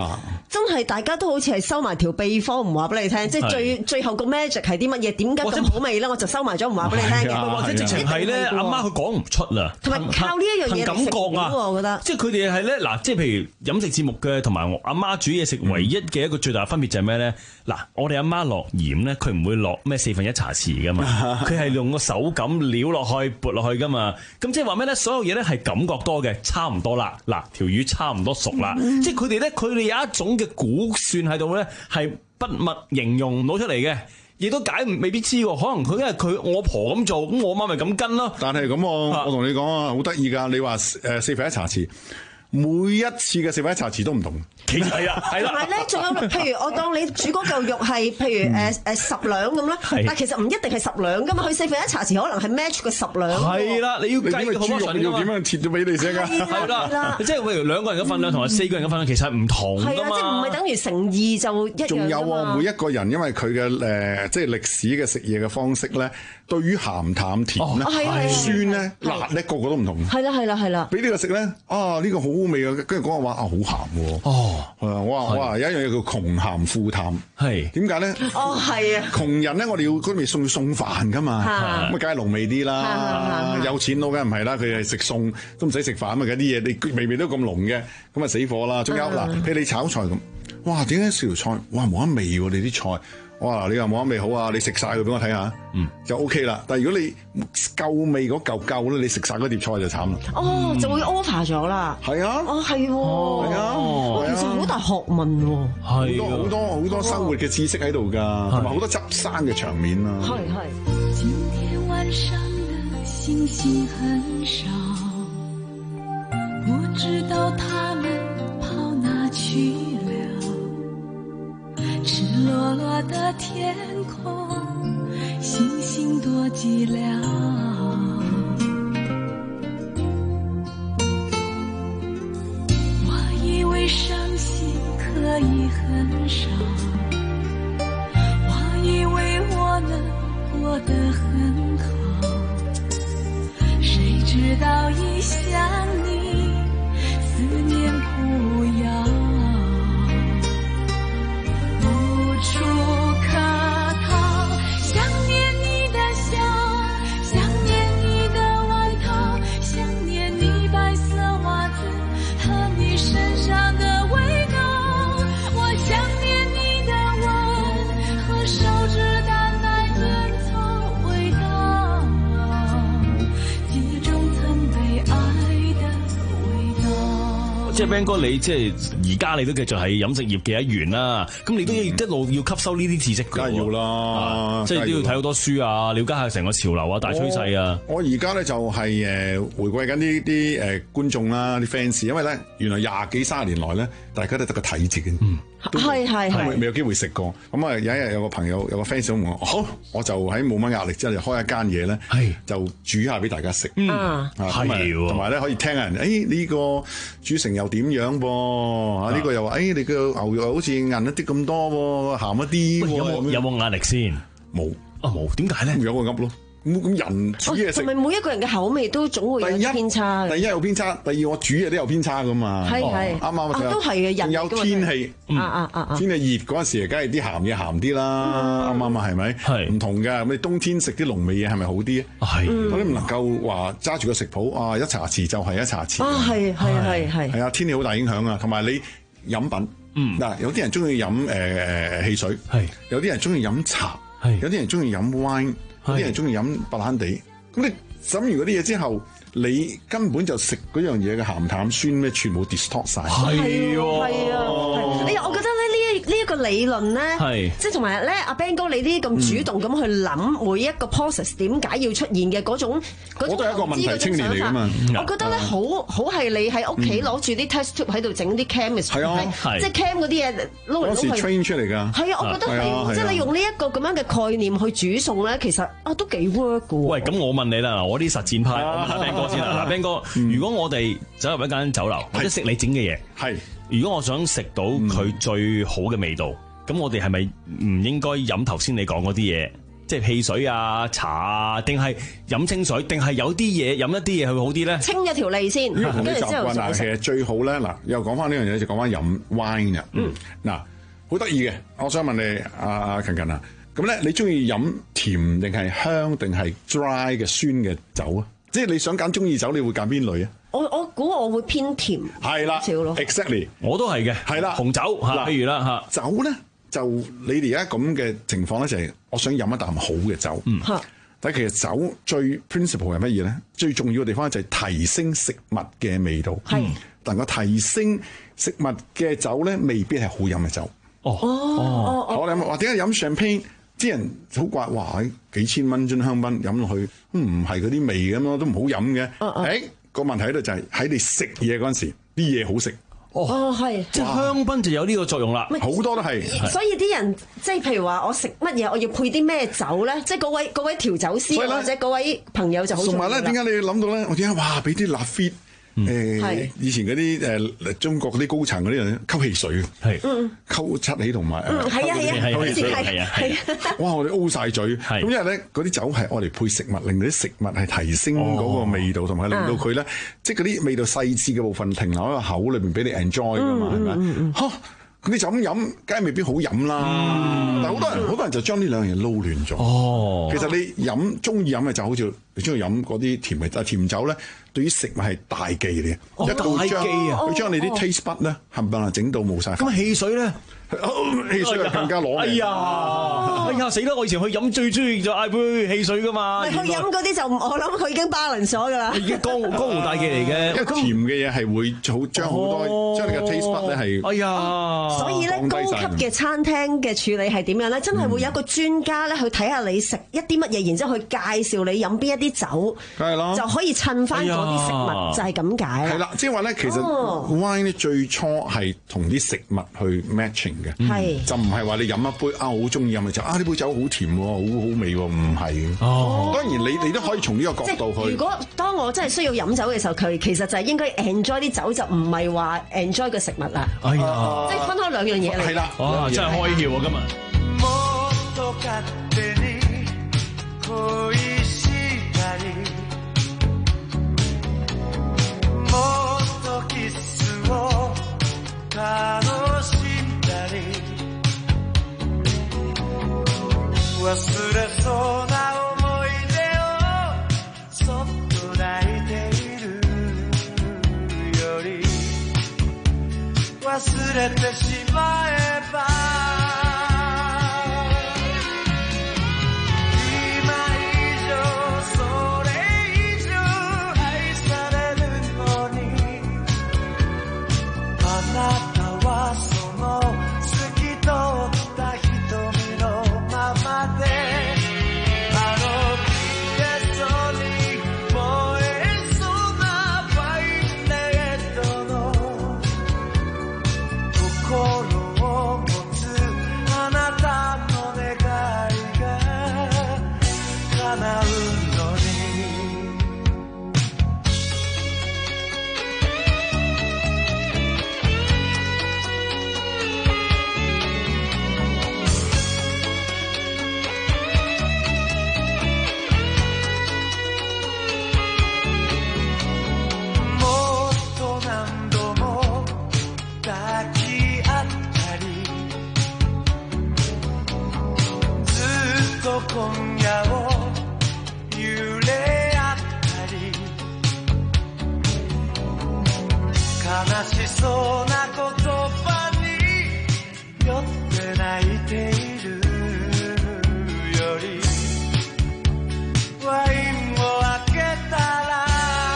S11: 真係大家都好似係收埋條秘方唔話俾你聽，即係最最後個 magic 係啲乜嘢？點解咁好味咧？我就收埋咗唔話俾你聽嘅。
S15: 或者直情係咧，阿媽佢講唔出啦。
S11: 同埋靠呢一樣嘢
S15: 憑感覺啊，
S11: 我覺得。
S15: 即係佢哋係咧嗱，即係譬如飲食節目嘅同埋阿媽煮嘢食，唯一嘅一個最大分別就係咩咧？嗱，我哋阿媽落鹽咧，佢唔會落咩四分一茶匙噶嘛，佢係用個手感撩落去撥落去噶嘛。咁即係話咩咧？所有嘢咧係感覺多嘅，差唔多啦。嗱，條魚差唔多熟啦，嗯、即係佢哋咧，佢哋有一種嘅估算喺度咧，係筆墨形容唔到出嚟嘅，亦都解唔未必知喎。可能佢因為佢我婆咁做，咁我媽咪咁跟咯。
S20: 但係咁我我同你講啊，好得意㗎。你話誒四分一茶匙。每一次嘅四分一茶匙都唔同，
S15: 其實係啊，係啦。
S11: 同埋咧，仲有譬如我當你煮嗰嚿肉係譬如誒誒十兩咁啦，但其實唔一定係十兩噶嘛，佢四分一茶匙可能係 match 個十兩。
S15: 係啦，你要計個
S20: 豬肉要點樣切咗俾你食㗎？
S15: 係啦，即係譬如兩個人嘅份量同埋四個人嘅份量其實唔同㗎嘛。
S11: 係啊，即係唔係等於乘二就一樣。
S20: 仲有喎，每一個人因為佢嘅誒即係歷史嘅食嘢嘅方式咧，對於鹹淡甜咧、酸咧、辣咧，個個都唔同。
S11: 係啦，係啦，係啦。
S20: 俾呢個食咧，啊呢個好好味啊！跟住講話啊好鹹喎。哦，係啊，我話我話有一樣嘢叫窮鹹富淡。係點解咧？
S11: 哦，係啊。窮
S20: 人咧，我哋要嗰味餸要餸飯噶嘛，咁啊梗係濃味啲啦。有錢佬梗係唔係啦，佢係食餸都唔使食飯啊嘛，嗰啲嘢你味味都咁濃嘅，咁啊死火啦。仲有嗱，譬如你炒菜咁，哇點解食條菜哇冇一味喎？你啲菜。哇！你話冇乜味好啊？你食晒佢俾我睇下，嗯，就 OK 啦。但係如果你夠味嗰嚿夠咧，你食晒嗰碟菜就慘啦。
S11: 哦，就會 over 咗啦。
S20: 係啊，
S11: 哦係喎，係啊，其實好大學問喎，
S20: 好多好多好多生活嘅知識喺度㗎，同埋好多執生嘅場面啦。
S11: 係係。
S12: 今天晚上的星星很少，不知道他們跑哪去了。赤裸裸的天空，星星多寂寥。我以為傷心可以很少，我以為我能過得很好，誰知道一想你，思念撲咬。無處可逃，想念你的笑，想念你的外套，想念你白色襪子和你身上的味道，我想念你的吻和手指淡淡煙草味道，記憶中曾被愛的味道。
S15: 即係 Ben 哥，你即係而家你都繼續係飲食業嘅一員啦，咁你都要一路要吸收呢啲知識㗎，
S20: 梗係要啦，
S15: 即係都要睇好多書啊，了解下成個潮流啊、大趨勢啊。
S20: 我而家咧就係誒回歸緊呢啲誒觀眾啦、啲 fans，因為咧原來廿幾三十年來咧，大家都得個睇字嘅。嗯
S11: 係係係，
S20: 未有機會食過。咁啊有一日有個朋友有個 fans 問我，好，我就喺冇乜壓力之下就開一間嘢咧，就煮下俾大家食。嗯，係喎，同埋咧可以聽下人，誒呢個煮成又點樣噃？啊呢個又話，誒你個牛肉好似硬一啲咁多喎，鹹一啲。
S15: 有冇有冇壓力先？
S20: 冇
S15: 啊冇，點解咧？
S20: 有個噏咯。咁咁人煮嘢食，
S11: 同埋每一個人嘅口味都總會有偏差。
S20: 第一有偏差，第二我煮嘢都有偏差噶嘛。係係啱啱啊，
S11: 都係嘅。人
S20: 有天氣，
S11: 啊啊啊啊！
S20: 天氣熱嗰陣時，梗係啲鹹嘢鹹啲啦。啱啱啊？係咪？係唔同㗎。咁你冬天食啲濃味嘢係咪好啲？係。我哋唔能夠話揸住個食譜啊，一茶匙就係一茶匙。
S11: 啊係係係係。係
S20: 啊，天氣好大影響啊。同埋你飲品，嗯嗱，有啲人中意飲誒誒汽水，係有啲人中意飲茶，係有啲人中意飲 wine。有啲人中意飲白蘭地，咁你飲完嗰啲嘢之後，你根本就食嗰樣嘢嘅鹹淡酸咩，全部 distort 晒。
S11: 係喎，係啊，哎呀，我覺得咧呢一呢一個理論咧，即係同埋咧阿 Ben 哥你啲咁主動咁去諗每一個 process 點解要出現嘅嗰種嗰種
S20: 我都係一個問題青年嚟㗎嘛。
S11: 我覺得咧好好係你喺屋企攞住啲 test tube 喺度整啲 chemistry，即係 chem 嗰啲嘢撈嚟撈去。
S20: 嗰時 train 出嚟㗎。
S11: 係啊，我覺得係，即係你用呢一個咁樣嘅概念去煮餸咧，其實啊都幾 work 㗎喎。
S15: 喂，咁我問你啦，我啲實戰派，我問下 Ben 哥先啦。嗱 Ben 哥，如果我哋走入一間酒樓，或者食你整嘅嘢，係如果我想食到佢最好嘅味道，咁我哋係咪唔應該飲頭先你講嗰啲嘢？ 即係汽水啊、茶啊，定係飲清水，定係有啲嘢飲一啲嘢係會好啲咧？
S11: 清咗條脷先，
S20: 因為同你習
S11: 跟住之後
S20: 慣啊，其
S11: 再食。
S20: 實最好咧嗱，又講翻呢樣嘢就講翻飲 wine 啊。嗯，嗱，好得意嘅，我想問你阿阿勤勤啊，咁咧你中意飲甜定係香定係 dry 嘅酸嘅酒啊？即係你想揀中意酒，你會揀邊類啊？
S11: 我我估我會偏甜
S20: 係啦
S11: 少咯。
S20: ，exactly，
S15: 我都係嘅，
S20: 係啦，
S15: 紅酒嚇，
S20: 嗱
S15: 譬如啦嚇，
S20: 酒咧就你哋而家咁嘅情況咧，就係我想飲一啖好嘅酒。嗯，但係其實酒最 principle 係乜嘢咧？最重要嘅地方就係提升食物嘅味道。係，但個提升食物嘅酒咧，未必係好飲嘅酒。
S15: 哦
S11: 哦
S20: 我哋話點解飲 champagne？啲人好怪，哇！幾千蚊樽香檳飲落去，唔係嗰啲味咁咯，都唔好飲嘅。誒個問題喺度就係喺你食嘢嗰陣時，啲嘢好食。
S11: 哦，係，
S15: 即係香檳就有呢個作用啦，
S20: 好多都係。
S11: 所以啲人即係譬如話，我食乜嘢，我要配啲咩酒咧？即係嗰位嗰位調酒師或者嗰位朋友就好重要啦。
S20: 同埋咧，點解你要諗到咧？我點解哇俾啲 Lafite 誒
S11: 係
S20: 以前嗰啲誒中國嗰啲高層嗰啲人溝汽水嘅，
S11: 嗯
S20: 溝七喜同埋
S11: 嗯係啊係啊
S20: 溝汽水
S11: 係啊係啊
S20: 哇！我哋 O 晒嘴，咁因為咧嗰啲酒係愛嚟配食物，令到啲食物係提升嗰個味道，同埋令到佢咧，即係嗰啲味道細緻嘅部分停留喺個口裏邊俾你 enjoy 噶嘛，係咪？嚇！咁你就咁飲，梗係未必好飲啦。但係好多人好多人就將呢兩樣嘢撈亂咗。
S15: 哦，
S20: 其實你飲中意飲嘅就好似你中意飲嗰啲甜味，但係甜酒咧對於食物係大忌嚟嘅，
S15: 哦
S20: 一路將
S15: 大忌啊
S20: 佢將你啲 taste bud 咧冚唪唥整到冇晒。
S15: 咁汽水咧？
S20: 汽水就更加攞命。
S15: 哎呀，哎呀死啦！我以前去飲最中意就嗌杯汽水噶嘛。
S11: 去飲嗰啲就我諗佢已經 balance 咗㗎啦。
S15: 已經江江湖大忌嚟嘅，
S20: 因為甜嘅嘢係會好將好多將你嘅 taste bud 咧係。
S15: 哎呀，
S11: 所以咧高級嘅餐廳嘅處理係點樣咧？真係會有一個專家咧去睇下你食一啲乜嘢，然之後去介紹你飲邊一啲酒，
S20: 梗係啦，
S11: 就可以襯翻嗰啲食物，就係咁解啦。
S20: 係啦，即係話咧，其實 wine 咧最初係同啲食物去 matching 嘅，
S11: 係
S20: 就唔係話你飲一杯啊好中意飲嘅酒啊呢杯酒好甜喎，好好味喎，唔係。
S15: 哦，
S20: 當然你你都可以從呢個角度去。
S11: 如果當我真係需要飲酒嘅時候，佢其實就係應該 enjoy 啲酒，就唔係話 enjoy 個食物啦。
S15: 哎呀，
S11: 即係分開兩樣嘢嚟。
S20: 係啦，
S15: 哇，真係開竅啊今日。
S12: 忘れそうな思い出をそっと抱いているより忘れてしまえば今以上それ以上愛されるのにあなたはその透き通った瞳のままであのピエソに燃えそうなファインレッドの心を持つあなたの願いが叶うのにもっと何度も抱き合ったりずっと今夜を揺れ合ったり悲しそうな言葉に酔って泣いているよりワインを開けたら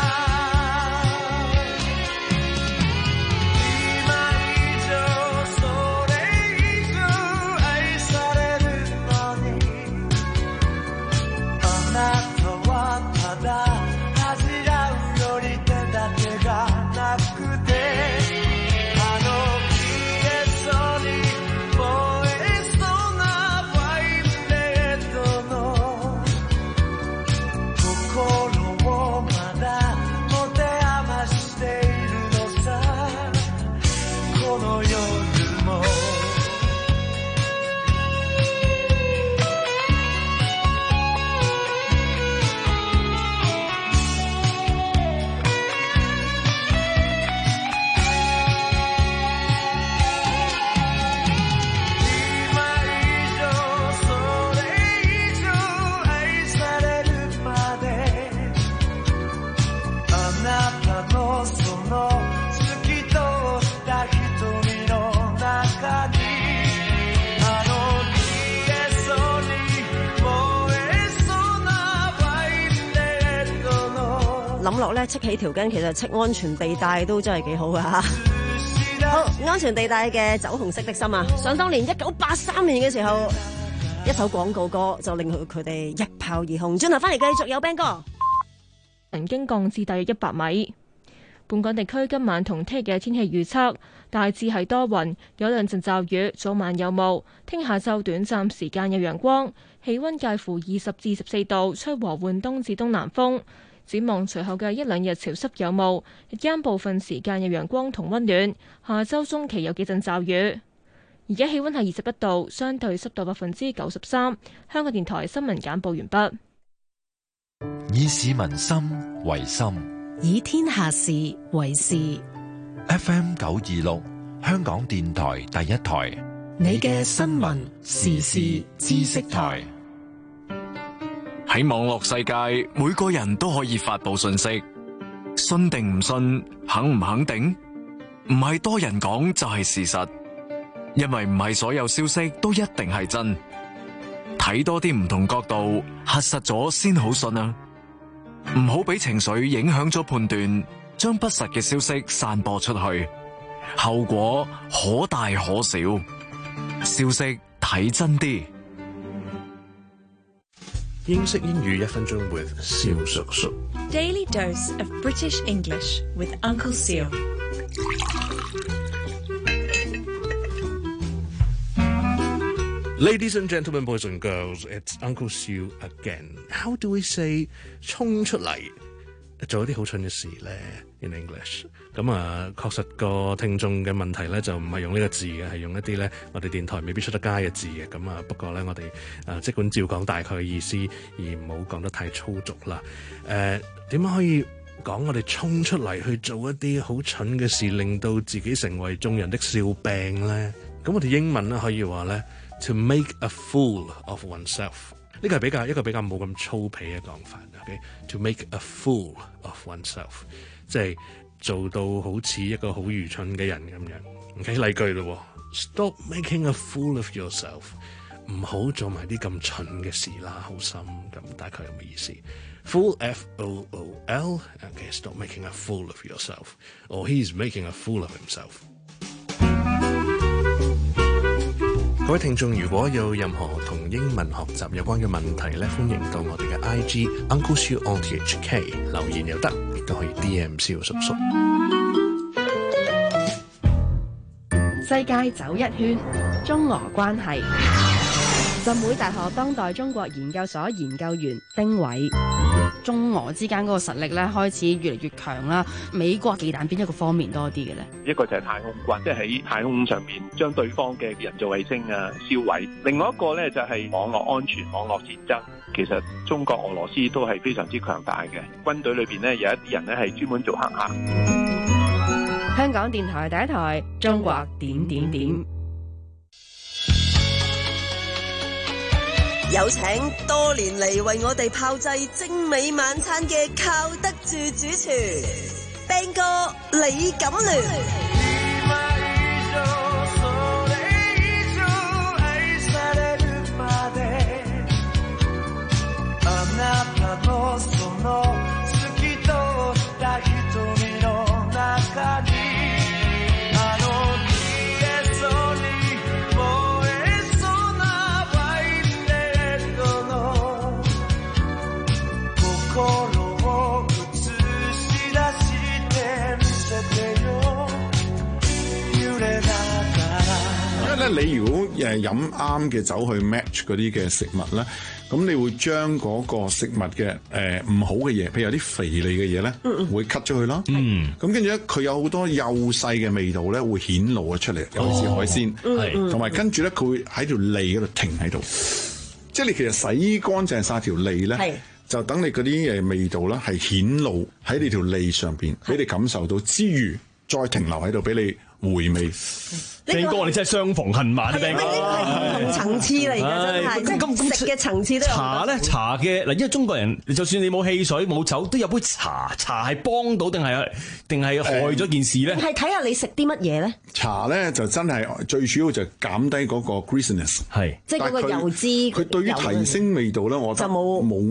S12: 今以上それ以上愛されるのにあなたはただ恥じらうより手立てがなくて
S11: 諗落咧，戚起條筋，其實戚安全地帶都真係幾好噶嚇。好，安全地帶嘅酒紅色的心啊！想當年一九八三年嘅時候，一首廣告歌就令佢佢哋一炮而紅。轉頭翻嚟繼續有 Ben 哥，
S1: 曾經降至大約一百米。本港地區今晚同聽日嘅天氣預測大致係多雲，有兩陣驟雨，早晚有霧。聽下晝短暫時間有陽光，氣溫介乎二十至十四度，吹和緩東至東南風。展望隨後嘅一兩日潮濕有霧，日間部分時間有陽光同溫暖。下周中期有幾陣驟雨。而家氣溫係二十一度，相對濕度百分之九十三。香港電台新聞簡報完畢。
S13: 以市民心為心，
S21: 以天下事為事。
S13: F M 九二六，香港電台第一台，
S5: 你嘅新聞時事知識台。
S22: 喺網絡世界，每個人都可以發佈信息，信定唔信，肯唔肯定，唔係多人講就係事實，因為唔係所有消息都一定係真，睇多啲唔同角度，核實咗先好信啊！唔好俾情緒影響咗判斷，將不實嘅消息散播出去，後果可大可小。消息睇真啲。
S23: 英式英語一分鐘 with 蕭叔叔。
S24: Daily dose of British English with Uncle Seal.
S23: Ladies and gentlemen, boys and girls, it's Uncle Seal again. How do we say 衝出嚟做一啲好蠢嘅事咧 in English？ 咁啊，確實個聽眾嘅問題咧就唔係用呢個字嘅，係用一啲咧我哋電台未必出得街嘅字嘅。咁啊，不過咧我哋啊即管照講大概嘅意思，而唔好講得太粗俗啦。誒、呃，點樣可以講我哋衝出嚟去做一啲好蠢嘅事，令到自己成為眾人的笑柄咧？咁我哋英文咧可以話咧 to make a fool of oneself。呢個係比較一個比較冇咁粗鄙嘅講法。OK，to make a fool of oneself， 即係做到好似一個好愚蠢嘅人咁樣。OK，例句咯 ，Stop making a fool of yourself， 唔好做埋啲咁蠢嘅事啦，好心咁大概有咩意思 ？Fool F O O L，OK，Stop making a fool of yourself，or he's making a fool of himself。各位聽眾，如果有任何同英文學習有關嘅問題咧，歡迎到我哋嘅 I G Uncle Siu on T H K 留言又得，亦都可以 D M 蕭叔叔。
S25: 世界走一圈，中俄關係。浸會大學當代中國研究所研究員丁偉，中俄之間嗰個實力咧開始越嚟越強啦。美國忌憚邊一個方面多啲嘅咧？
S26: 一個就係太空軍，即係喺太空上面將對方嘅人造衛星啊燒毀；另外一個咧就係網絡安全、網絡戰爭。其實中國俄羅斯都係非常之強大嘅，軍隊裏邊咧有一啲人咧係專門做黑客。
S25: 香港電台第一台，中國點點點。
S19: 有請多年嚟為我哋炮製精美晚餐嘅靠得住主廚 Ben 哥李錦聯。
S20: 你如果誒飲啱嘅酒去 match 嗰啲嘅食物咧，咁你會將嗰個食物嘅誒唔好嘅嘢，譬如有啲肥膩嘅嘢咧，嗯嗯會 cut 咗佢咯。嗯，咁跟住咧，佢有好多幼細嘅味道咧，會顯露咗出嚟，尤其是海鮮，係同埋跟住咧，佢會喺條脷嗰度停喺度，即係你其實洗乾淨晒條脷咧，就等你嗰啲誒味道咧係顯露喺你條脷上邊，俾你感受到之餘，再停留喺度俾你回味。
S15: Ben 哥，你真係相逢恨晚啊 Ben 哥，
S11: 唔同層次嚟㗎，真係即係食嘅層次都有。
S15: 茶咧，茶嘅嗱，因為中國人就算你冇汽水冇酒，都有杯茶。茶係幫到定係定係害咗件事咧？
S11: 係睇下你食啲乜嘢咧？
S20: 茶咧就真係最主要就減低嗰個 greasiness，係
S11: 即係嗰個油脂。
S20: 佢對於提升味道咧，我覺得就冇冇乜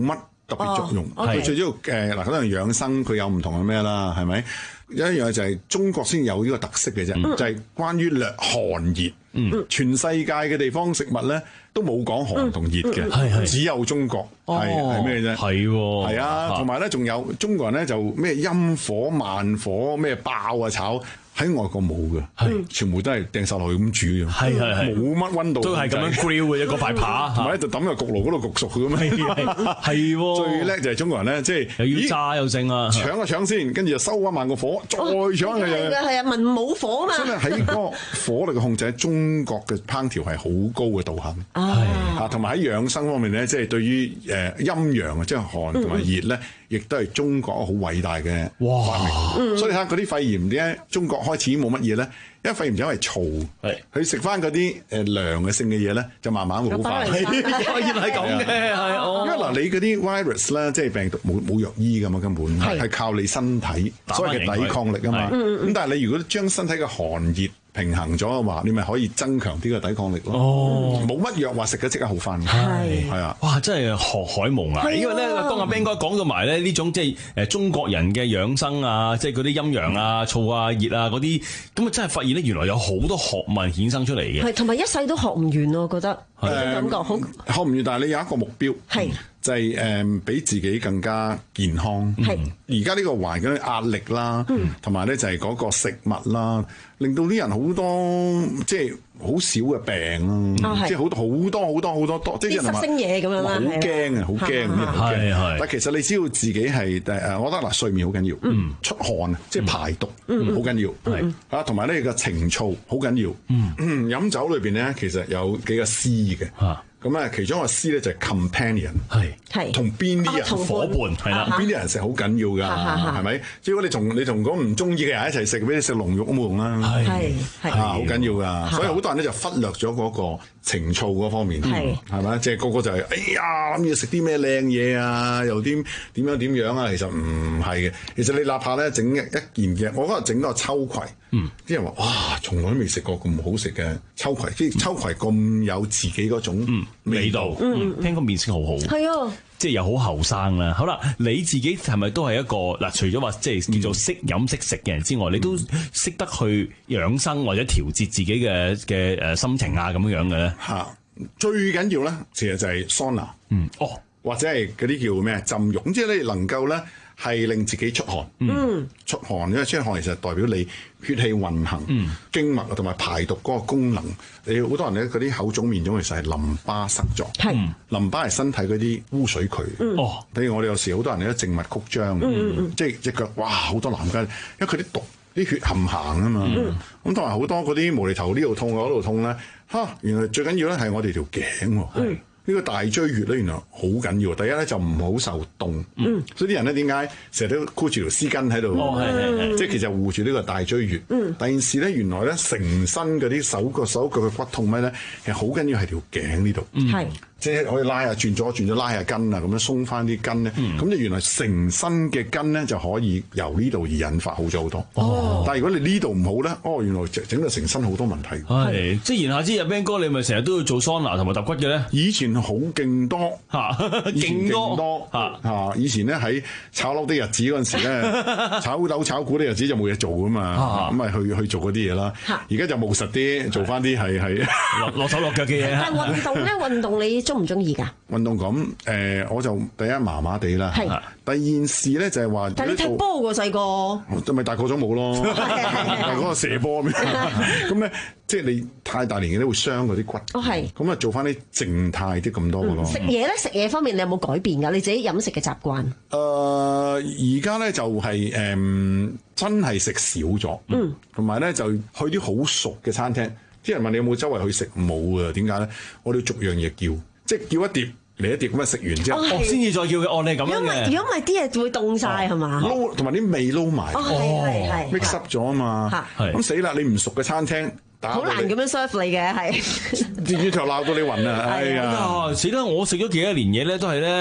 S20: 特別作用。
S11: 哦
S20: 佢
S11: ，OK
S20: 最主要誒嗱，可能養生佢有唔同嘅咩啦，係咪？有一樣就係中國先有呢個特色嘅啫，
S11: 嗯
S20: 就係關於略寒熱。嗯，全世界嘅地方食物咧都冇講寒同熱嘅，
S15: 係係
S20: 只有中國係係咩啫？
S15: 係喎，
S20: 係啊，同埋咧仲有中國人咧就咩陰火慢火咩爆啊炒。喺外國冇嘅，全部都係掟晒落去咁煮嘅，
S15: 係係係
S20: 冇乜溫度，
S15: 都係咁樣 grill 嘅一個塊扒，
S20: 同埋咧就抌入焗爐嗰度焗熟佢咁樣。
S15: 係喎，
S20: 最叻就係中國人咧，即係
S15: 又要炸又剩啊，
S20: 搶一搶先，跟住就收一慢個火，再搶佢
S11: 係啊係啊，文武火啊嘛。
S20: 真係喺嗰個火力嘅控制，喺中國嘅烹調係好高嘅道行。
S11: 啊，
S20: 同埋喺養生方面咧，即係對於誒陰陽啊，即係寒同埋熱咧，亦都係中國好偉大嘅發明。所以睇下嗰啲肺炎點解中國開始冇乜嘢咧？因為肺炎就因為燥，佢食翻嗰啲誒涼嘅性嘅嘢咧，就慢慢會好快。
S15: 原來係咁嘅，係哦。
S20: 因為嗱，你嗰啲 virus 咧，即係病毒冇冇藥醫噶嘛，根本係靠你身體所謂嘅抵抗力啊嘛。咁但係你如果將身體嘅寒熱平衡咗嘅話，你咪可以增強啲嘅抵抗力咯。哦，冇乜藥話食咗即刻好翻。
S15: 係
S20: 係啊，
S15: 哇！真係學海無涯。因為咧，當阿 Ben 哥講到埋咧呢種即係誒中國人嘅養生啊，即係嗰啲陰陽啊、燥啊、熱啊嗰啲，咁啊真係發現咧，原來有好多學問衍生出嚟嘅。
S11: 係同埋一世都學唔完咯，我覺得呢種感覺好
S20: 學唔完，但係你有一個目標
S11: 係。
S20: 就係誒俾自己更加健康。係而家呢個環境壓力啦，同埋咧就係嗰個食物啦，令到啲人好多即係好少嘅病啦，即係好好多好多好多多，即係人話
S11: 啲濕星嘢咁樣啦，
S20: 好驚啊，好驚啲人好驚。但其實你只要自己係誒，我覺得嗱睡眠好緊要，出汗啊，即係排毒好緊要，係啊，同埋咧個情操好緊要。飲酒裏邊咧其實有幾個 C 嘅。咁啊，其中一個 C 咧就係 companion，
S15: 係
S11: 係
S20: 同邊啲人
S15: 夥伴係啦，
S20: 邊啲人食好緊要㗎，係咪？如果你同你同嗰唔中意嘅人一齊食，俾你食龍肉都冇用啦，
S11: 係係
S20: 啊，好緊要㗎。所以好多人咧就忽略咗嗰個情操嗰方面，係係咪？即係個個就係哎呀諗住食啲咩靚嘢啊，又點點樣點樣啊？其實唔係嘅。其實你哪怕咧整一一件嘅，我嗰日整個秋葵，啲人話哇，從來都未食過咁好食嘅秋葵，即係秋葵咁有自己嗰種
S15: 味道，嗯，聽講面色好好，
S11: 係啊，
S15: 即係又好後生啦。好啦，你自己係咪都係一個嗱？除咗話即係叫做識飲識食嘅人之外，你都識得去養生或者調節自己嘅嘅誒心情啊咁樣樣嘅咧？
S20: 嚇，最緊要咧，其實就係桑拿，嗯，哦，或者係嗰啲叫咩浸浴，咁即係你能夠咧係令自己出汗，嗯，出汗，因為出汗其實代表你血氣運行、嗯、經脈同埋排毒嗰個功能。你好多人咧嗰啲口腫面腫，其實係淋巴塞咗。係、嗯、淋巴係身體嗰啲污水渠。嗯、哦，譬如我哋有時好多人咧靜脈曲張，嗯嗯、即係隻腳哇好多藍筋，因為佢啲毒啲血冚行啊嘛。咁同埋好多嗰啲無厘頭呢度痛嗰度痛咧，嚇原來最緊要咧係我哋條頸喎。嗯呢個大椎穴咧，原來好緊要。第一咧就唔好受凍，嗯、所以啲人咧點解成日都箍住條絲巾喺度？哦，係係係，即係其實護住呢個大椎穴。嗯、第二件事咧，原來咧成身嗰啲手腳手腳嘅骨痛咩咧，其實好緊要係條頸呢度。係、嗯。即係可以拉下轉咗轉咗拉下筋啊，咁樣鬆翻啲筋咧，咁就、嗯、原來成身嘅筋咧就可以由呢度而引發好咗好多。哦，但係如果你呢度唔好咧，哦，原來整到成身好多問題。
S15: 係，即係言下之意，Ben 哥你咪成日都要做桑拿同埋揼骨嘅咧？
S20: 以前好勁多嚇，勁多嚇嚇。以前咧喺炒樓啲日子嗰陣時咧，炒樓炒股啲日子就冇嘢做噶嘛，咁咪去去做嗰啲嘢啦。而家就務實啲，做翻啲係係
S15: 落落手落腳嘅嘢。
S11: 但係運動咧，運動你中唔中意㗎？
S20: 運動咁誒、呃，我就第一麻麻地啦。係。第二件事咧就係話，
S11: 但係你踢波喎細個，
S20: 咪大個咗冇咯。大個射波咁樣，咁咧即係你太大年紀都會傷嗰啲骨。哦，係。咁啊做翻啲靜態啲咁多嘅咯。食嘢咧，食嘢方面你有冇改變㗎？你自己飲食嘅習慣？誒、呃，而家咧就係、是、誒、嗯、真係食少咗。嗯。同埋咧就去啲好熟嘅餐廳。啲人問你有冇周圍去食？冇啊？點解咧？我哋逐樣嘢叫，即係叫一碟嚟一碟咁啊！食完之後，
S15: 哦，先至再叫嘅。哦，你係咁樣嘅。
S11: 如果唔係，如果唔係啲嘢會凍晒係嘛？
S20: 撈同埋啲味撈埋。
S11: 哦，係係係。mix
S20: up 咗啊嘛。係。咁死啦！你唔熟嘅餐廳。
S11: 好難咁樣 serve 你嘅係，
S20: 自己就鬧到你暈啊！哎呀，
S15: 死啦！我食咗幾多年嘢咧，都係咧，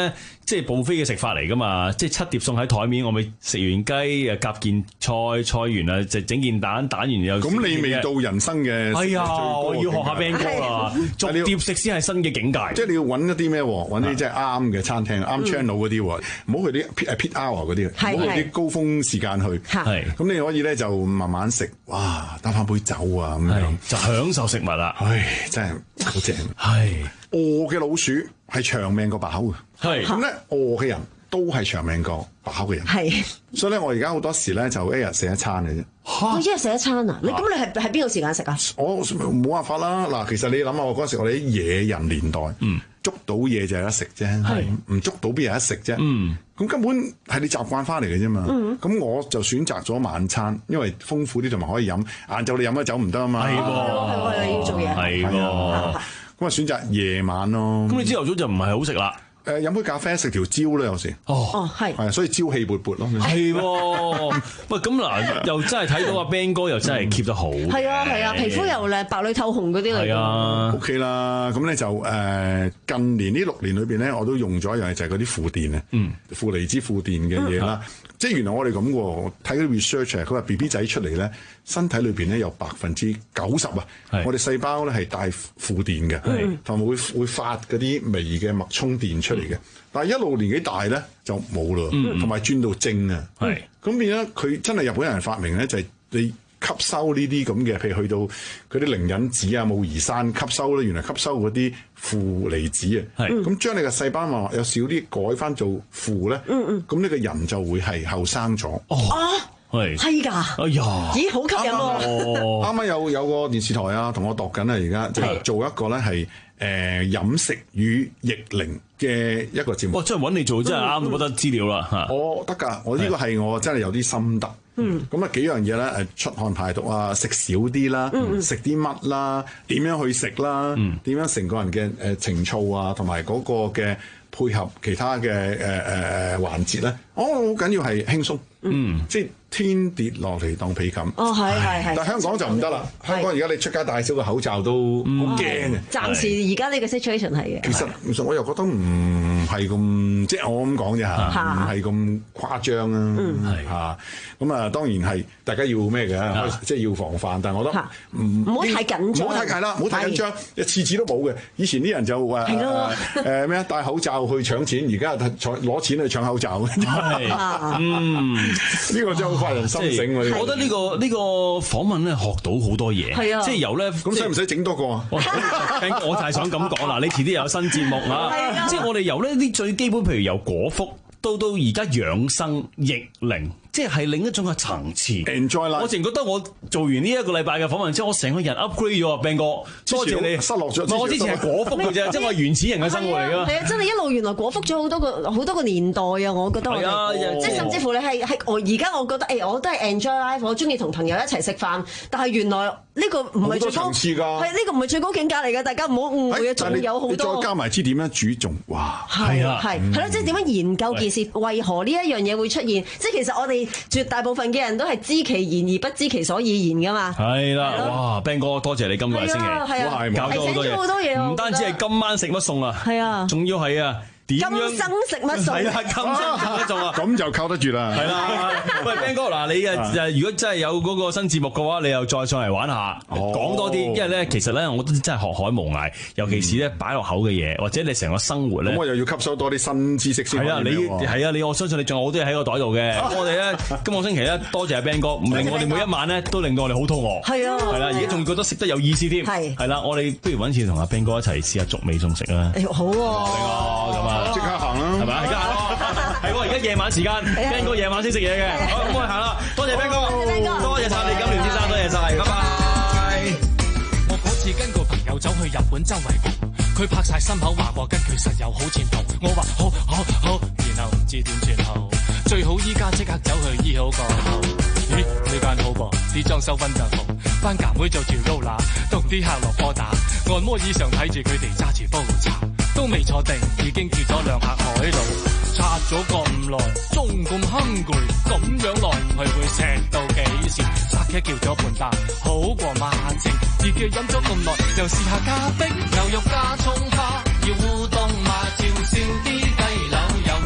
S15: 即係buffet嘅食法嚟噶嘛，即係七碟餸喺台面，我咪食完雞啊夾件菜，菜完啊就整件蛋，蛋完又
S20: 咁你未到人生嘅
S15: 哎呀，我要學下 Ben 哥啦，逐碟食先係新嘅境界。
S20: 即係你要揾一啲咩？揾啲即係啱嘅餐廳，啱 channel 嗰啲，唔好去啲 peak peak hour 嗰啲，唔好去啲高峰時間去。
S15: 係
S20: 咁你可以咧就慢慢食，哇，打翻杯酒啊咁樣，
S15: 就享受食物啦。
S20: 唉，真係好正。
S15: 係
S20: 餓嘅老鼠係長命過飽嘅，
S15: 係
S20: 咁咧餓嘅人都係長命過飽嘅人。
S11: 係，
S20: 所以咧我而家好多時咧就一日食一餐嘅啫。
S11: 我一日食一餐啊！你咁你係係邊個時間食啊？
S20: 我冇辦法啦。嗱，其實你諗下，我嗰時我哋啲野人年代，嗯，捉到嘢就有得食啫，係唔捉到邊有得食啫。嗯，咁根本係你習慣翻嚟嘅啫嘛。咁、嗯、我就選擇咗晚餐，因為豐富啲同埋可以飲。晏晝你飲咗酒唔得啊嘛。係喎，
S11: 係喎，你要做嘢。
S15: 係喎，
S20: 咁啊選擇夜晚咯。
S15: 咁你朝頭早就唔係好食啦。
S20: 誒飲杯咖啡食條蕉咧有時。
S15: 哦，
S11: 哦係。
S20: 係啊，所以朝氣勃勃咯。
S15: 係喎，喂咁嗱，又真係睇到阿 Ben 哥又真係 keep 得好。
S11: 係啊係啊，皮膚又靚，白裏透紅嗰啲嚟。
S15: 係啊
S20: ，OK 啦。咁咧就誒近年呢六年裏邊咧，我都用咗一樣嘢就係嗰啲負電啊，嗯，負離子負電嘅嘢啦。即係原來我哋咁喎，睇嗰啲 research 啊，佢話 B B 仔出嚟咧，身體裏邊咧有百分之九十啊，我哋細胞咧係帶負電嘅，同埋會會發嗰啲微嘅脈衝電出嚟嘅。但係一路年紀大咧就冇咯，同埋轉到正啊，咁變咗佢真係日本人發明咧，就係你吸收呢啲咁嘅，譬如去到佢啲靈隱子啊、武夷山吸收咧，原來吸收嗰啲負離子啊，咁將你嘅細胞膜有少啲改翻做負咧，咁呢個人就會係後生咗。
S11: 啊，
S15: 係
S11: 係㗎。
S15: 哎呀，
S11: 咦，好吸引喎！
S20: 啱啱有有個電視台啊，同我度緊啊，而家即係做一個咧係誒飲食與逆齡嘅一個節目。
S15: 哇！真係揾你做真係啱到不得資料啦嚇。
S20: 我得㗎，我呢個係我真係有啲心得。嗯，咁啊幾樣嘢咧，誒出汗排毒啊，食少啲啦，食啲乜啦，點樣去食啦，點樣成個人嘅誒情操啊，同埋嗰個嘅配合其他嘅誒誒誒環節咧，哦好緊要係輕鬆，嗯，即係天跌落嚟當被冚。
S11: 哦，係係係。
S20: 但香港就唔得啦，香港而家你出街戴少個口罩都好驚嘅。
S11: 暫時而家呢個 situation 係嘅。
S20: 其實其實我又覺得唔係咁，即係我咁講啫嚇，唔係咁誇張啊，嚇咁啊，當然係大家要咩嘅，即係要防範。但係我覺得唔
S11: 唔好太緊張，
S20: 唔好太係啦，唔好太緊張，一次次都冇嘅。以前啲人就誒誒咩啊，戴口罩去搶錢，而家攞錢去搶口罩。嗯，呢個真係好發人心醒喎！
S15: 我覺得呢個呢個訪問咧學到好多嘢，係啊，即係由咧
S20: 咁使唔使整多個啊？
S15: 我就係想咁講啦，你遲啲有新節目啊，即係我哋由呢啲最基本，譬如由果腹到到而家養生逆齡。即係另一種嘅層次
S20: ，enjoy 啦！
S15: 我淨覺得我做完呢一個禮拜嘅訪問之後，我成個人 upgrade 咗啊 Ben 哥，多謝你
S20: 失落咗。
S15: 我之前係果腹嘅啫，即係我原始人嘅生活嚟㗎。
S11: 係啊，真係一路原來果腹咗好多個好多個年代啊！我覺得我哋，即係甚至乎你係係我而家我覺得誒，我都係 enjoy life，我中意同朋友一齊食飯，但係原來呢個唔係最高，係呢個唔係最高境界嚟嘅，大家唔好誤會啊！仲有好多，
S20: 你再加埋知點樣煮仲哇！
S11: 係啊，係係咯，即係點樣研究件事，為何呢一樣嘢會出現？即係其實我哋絕大部分嘅人都係知其然而不知其所以然噶嘛。係
S15: 啦，哇 Ben 哥多謝你今個星期，
S11: 係啊，
S15: 教咗好多嘢，唔單止係今晚食乜餸啊，係啊，仲要係啊。
S11: 今生食乜餸？
S15: 係啊，今生食乜餸啊？
S20: 咁就靠得住啦。
S15: 係啦，喂 Ben 哥嗱，你誒如果真係有嗰個新節目嘅話，你又再上嚟玩下，講多啲。因為咧，其實咧，我都真係學海無涯，尤其是咧擺落口嘅嘢，或者你成個生活咧。
S20: 咁我又要吸收多啲新知識先。
S15: 係啊，你係啊，你我相信你仲有好多嘢喺個袋度嘅。我哋咧今個星期咧，多謝阿 Ben 哥，唔令我哋每一晚咧都令到我哋好肚餓。係啊，係啦，而家仲覺得食得有意思添。係係啦，我哋不如揾次同阿 Ben 哥一齊試下粥味餸食啦。
S11: 好喎，
S20: 咁啊，即刻行啦！係咪？而家
S15: 係喎，而家夜晚時間 ，Ben 哥夜晚先食嘢嘅，好，咁我哋行啦，多謝 Ben 哥，多謝晒你金蓮先生，多謝晒，拜拜。
S3: 我嗰次跟個朋友走去日本周圍蒲，佢拍晒心口話過跟佢實有好前途，我話好好好，然後唔知點算好，最好依家即刻走去醫好個肚。咦，呢間好噃，啲裝修溫就好，班夾妹做條 roller，同啲客落波打，按摩椅上睇住佢哋揸住煲茶。都未坐定，已經叫咗兩客海露，刷咗咁耐，仲咁哼攰，咁樣落去會食到幾時？沙茄叫咗半打，好過萬程。熱嘅飲咗咁耐，又試下加冰，牛肉加葱花，要烏冬嘛，照燒啲雞柳又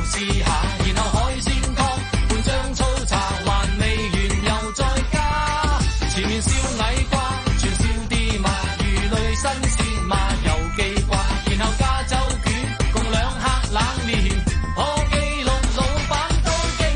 S3: 試下，然後海鮮湯半張粗茶，還未完又再加。前面燒矮瓜，全燒啲嘛，魚類新鮮嘛，又記掛，然後加州卷共兩客冷麵，破紀錄老闆都驚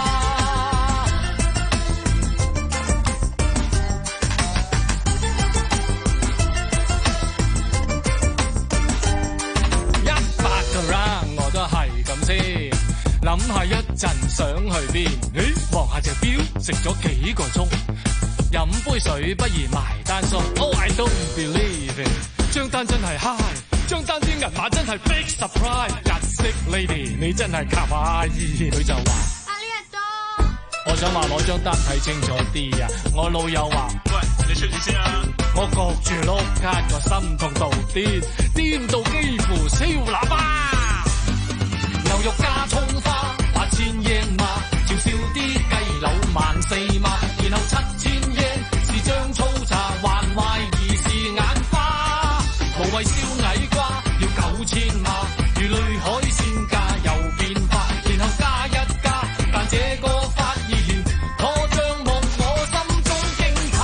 S3: 訝。一百個 round 我都係咁先，諗下一陣想去邊？誒，望下隻表，食咗幾個鐘。飲杯水不如埋單數 ，Oh I don't believe it， 張單真係 high， 張單啲銀碼真係 big surprise， 日式 lady 你真係卡哇伊，佢就話
S12: 阿呢日多，
S3: 我想話攞張單睇清楚啲啊，我老友話喂你出住先啊，我焗住碌卡個心痛到癲，癲到幾乎燒喇叭，牛肉加葱花八千英嘛，照燒啲雞柳萬四嘛，然後七千。張粗茶還懷疑是眼花，無謂燒矮瓜要九千碼，魚類海鮮價又變化，然後加一加，但這個發現破帳目我心中驚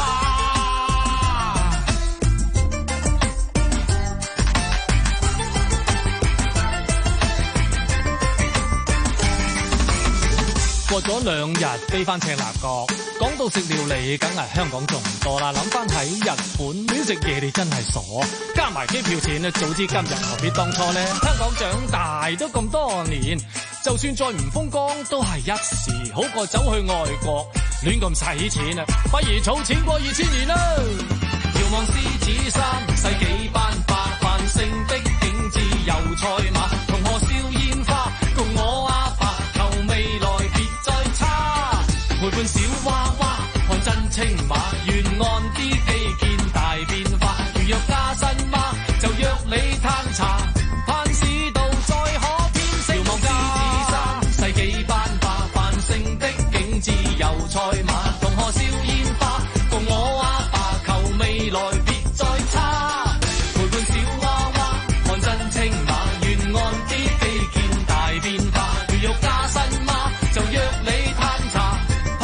S3: 怕。過咗兩日飛返赤鱲角。講到食料理，梗係香港仲多啦。諗翻喺日本亂食嘢，你真係傻。加埋機票錢，早知今日何必當初呢？香港長大都咁多年，就算再唔風光都係一時，好過走去外國亂咁使錢啊！不如儲錢過二千年啦。遙望獅子山，世紀頒發繁盛的景致油賽馬，同學燒煙花，共我阿爸求未來別再差，陪伴小娃娃看真青馬，沿岸啲基建大變化，如若加薪嗎？就約你嘆茶，盼市道再可編升。遙望獅子山，世紀頒發繁盛的景致油賽馬，同學燒煙花，共我阿爸求未來別再差，陪伴小娃娃看真青馬，沿岸啲基建大變化，如若加薪嗎？就約你嘆茶。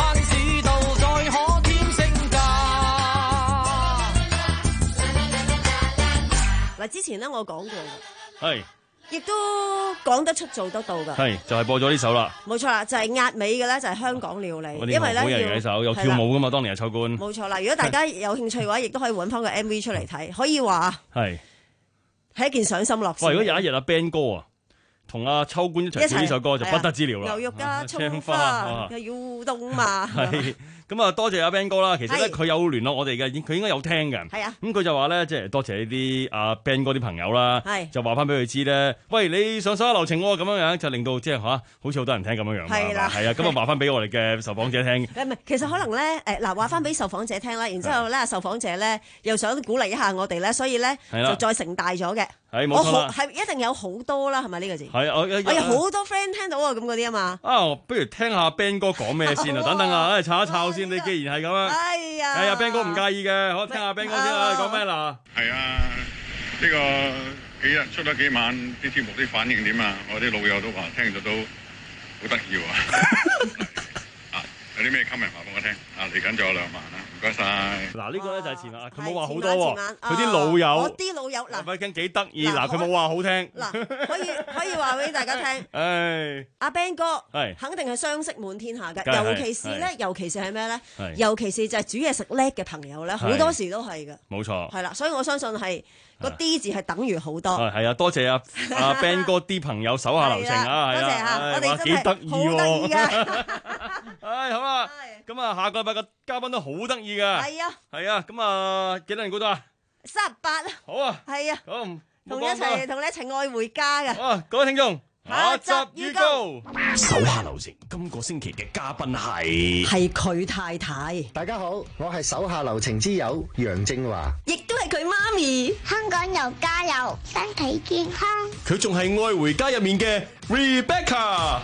S11: 之前咧我講過嘅，
S10: 係，
S11: 亦都講得出做得到嘅，
S10: 係就係、是、播咗呢首啦，
S11: 冇錯啦，就係、是、壓尾嘅咧，就係香港料理，
S10: 因
S11: 為咧
S10: 好人嘅首有跳舞噶嘛，當年係秋官，
S11: 冇錯啦。如果大家有興趣嘅話，亦都可以揾翻個 M V 出嚟睇，可以話係係一件賞心樂事。
S10: 喂，如果有一日阿 Ben 哥啊，同阿秋官一齊唱呢首歌就不得之了啦，
S11: 牛肉加葱花又要烏冬嘛。
S10: 咁啊，多謝阿 Ben 哥啦。其實咧，佢有聯絡我哋嘅，佢應該有聽嘅。係啊。咁佢就話咧，即係多謝呢啲阿 Ben 哥啲朋友啦。係。就話翻俾佢知咧，喂，你上手下留情喎，咁樣樣就令到即係嚇，好似好多人聽咁樣樣。係啦。係啊。咁啊，話翻俾我哋嘅受訪者聽。誒唔係，其實可能咧，誒嗱，話翻俾受訪者聽啦，然之後咧，受訪者咧又想鼓勵一下我哋咧，所以咧就再成大咗嘅。係冇錯啦。係一定有好多啦，係咪呢個字？係我我有好多 friend 聽到啊，咁嗰啲啊嘛。啊，不如聽下 Ben 哥講咩先啊？等等啊，誒查一查先。你既然係咁啊，哎呀，係啊 Ben 哥唔介意嘅，好聽下 Ben 哥先啊，你講咩嗱？係啊，呢個幾日出咗幾晚啲節目啲反應點啊？我啲老友都話聽咗都好得意喎。啊，有啲咩 comment 話俾我聽？啊，嚟緊仲有兩萬啦，唔該晒。嗱，呢個咧就係前晚，佢冇話好多喎。佢啲老友，我啲老友嗱，咪傾幾得意。嗱，佢冇話好聽。嗱，可以可以話俾大家聽。唉，阿 Ben 哥係肯定係相識滿天下嘅，尤其是咧，尤其是係咩咧？尤其是就係煮嘢食叻嘅朋友咧，好多時都係嘅。冇錯。係啦，所以我相信係個 D 字係等於好多。係啊，多謝阿阿 Ben 哥啲朋友手下留情啊！多謝嚇，我哋真係好得意嘅。唉，好啦，咁啊，下個禮拜嘅嘉賓都好得意㗎。係啊，係啊，咁啊，幾多人估到啊？三十八啊！好啊，係啊，好，同你一齊，同你一齊愛回家嘅。好啊，各位聽眾，下集預告，
S2: 手下留情。今個星期嘅嘉賓係
S11: 係佢太太。
S4: 大家好，我係手下留情之友楊正華，
S11: 亦都係佢媽咪。
S6: 香港又加油，身體健康。
S2: 佢仲係愛回家入面嘅 Rebecca。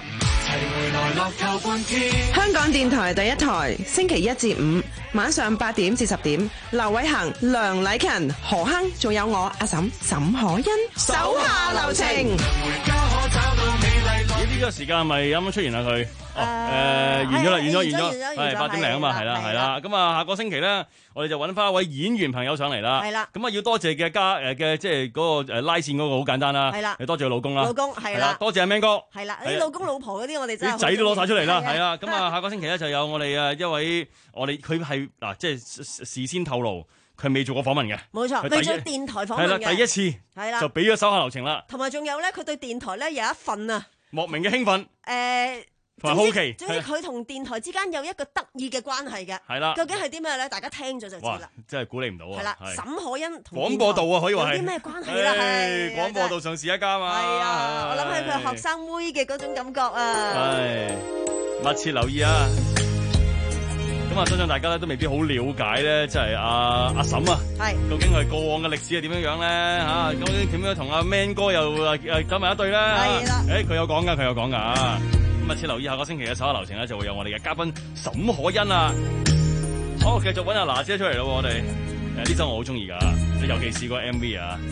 S7: 香港電台第一台，星期一至五晚上八點至十點，劉偉恒、梁禮勤、何亨，仲有我阿嬸沈可欣，手下留情。
S10: 呢個時間係咪啱啱出現啊佢？哦，誒
S11: 誒
S10: 完咗啦，完咗，完
S11: 完咗
S10: 咗，
S11: 完咗
S10: 係八點零啊嘛，係啦，係啦。咁啊，下個星期咧，我哋就揾翻一位演員朋友上嚟啦。
S11: 係啦。
S10: 咁啊，要多謝嘅家誒嘅即係嗰個誒拉線嗰個好簡單啦。
S11: 係啦。
S10: 你多謝佢老公啦。
S11: 老公係啦。
S10: 多謝阿 Man 哥。
S11: 係啦，啲老公老婆嗰啲我哋真係
S10: 啲仔都攞晒出嚟啦，係
S11: 啊。
S10: 啊。咁啊，下個星期咧就有我哋誒一位我哋佢係嗱即係事先透露。佢未做過訪問嘅，
S11: 冇錯，未做電台訪問嘅，
S10: 係啦，第一次，
S11: 係啦，
S10: 就俾咗手下留情啦。
S11: 同埋仲有咧，佢對電台咧有一份啊，
S10: 莫名嘅興奮，
S11: 誒，
S10: 同埋好奇。
S11: 總之佢同電台之間有一個得意嘅關係嘅，
S10: 係啦。
S11: 究竟係啲咩咧？大家聽咗就知啦。
S10: 真係估你唔到啊！
S11: 係啦，沈可欣同
S10: 廣播道啊，可以話係
S11: 有啲咩關係啦？係
S10: 廣播道上市一家嘛。
S11: 係啊，我諗起佢係學生妹嘅嗰種感覺啊。
S10: 係，密切留意啊！咁啊，相信大家咧都未必好了解咧，即係阿阿嬸啊，
S11: 係
S10: 究竟佢過往嘅歷史係點樣樣咧嚇？究竟點樣同阿 Man 哥又誒誒走埋一對咧？係啦，誒佢有講㗎，佢有講㗎啊！咁啊，切留意下個星期嘅首個流程咧，就會有我哋嘅嘉賓沈可欣啊。好，繼續揾阿娜姐出嚟咯，我哋誒呢首我好中意㗎，你尤其是個 M V 啊。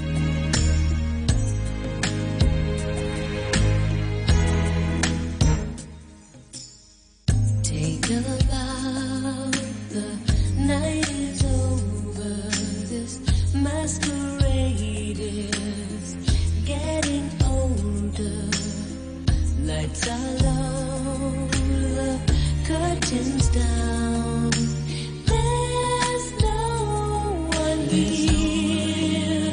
S12: Night is over, this masquerade is getting older. Lights are low, the curtains down. There's no one here.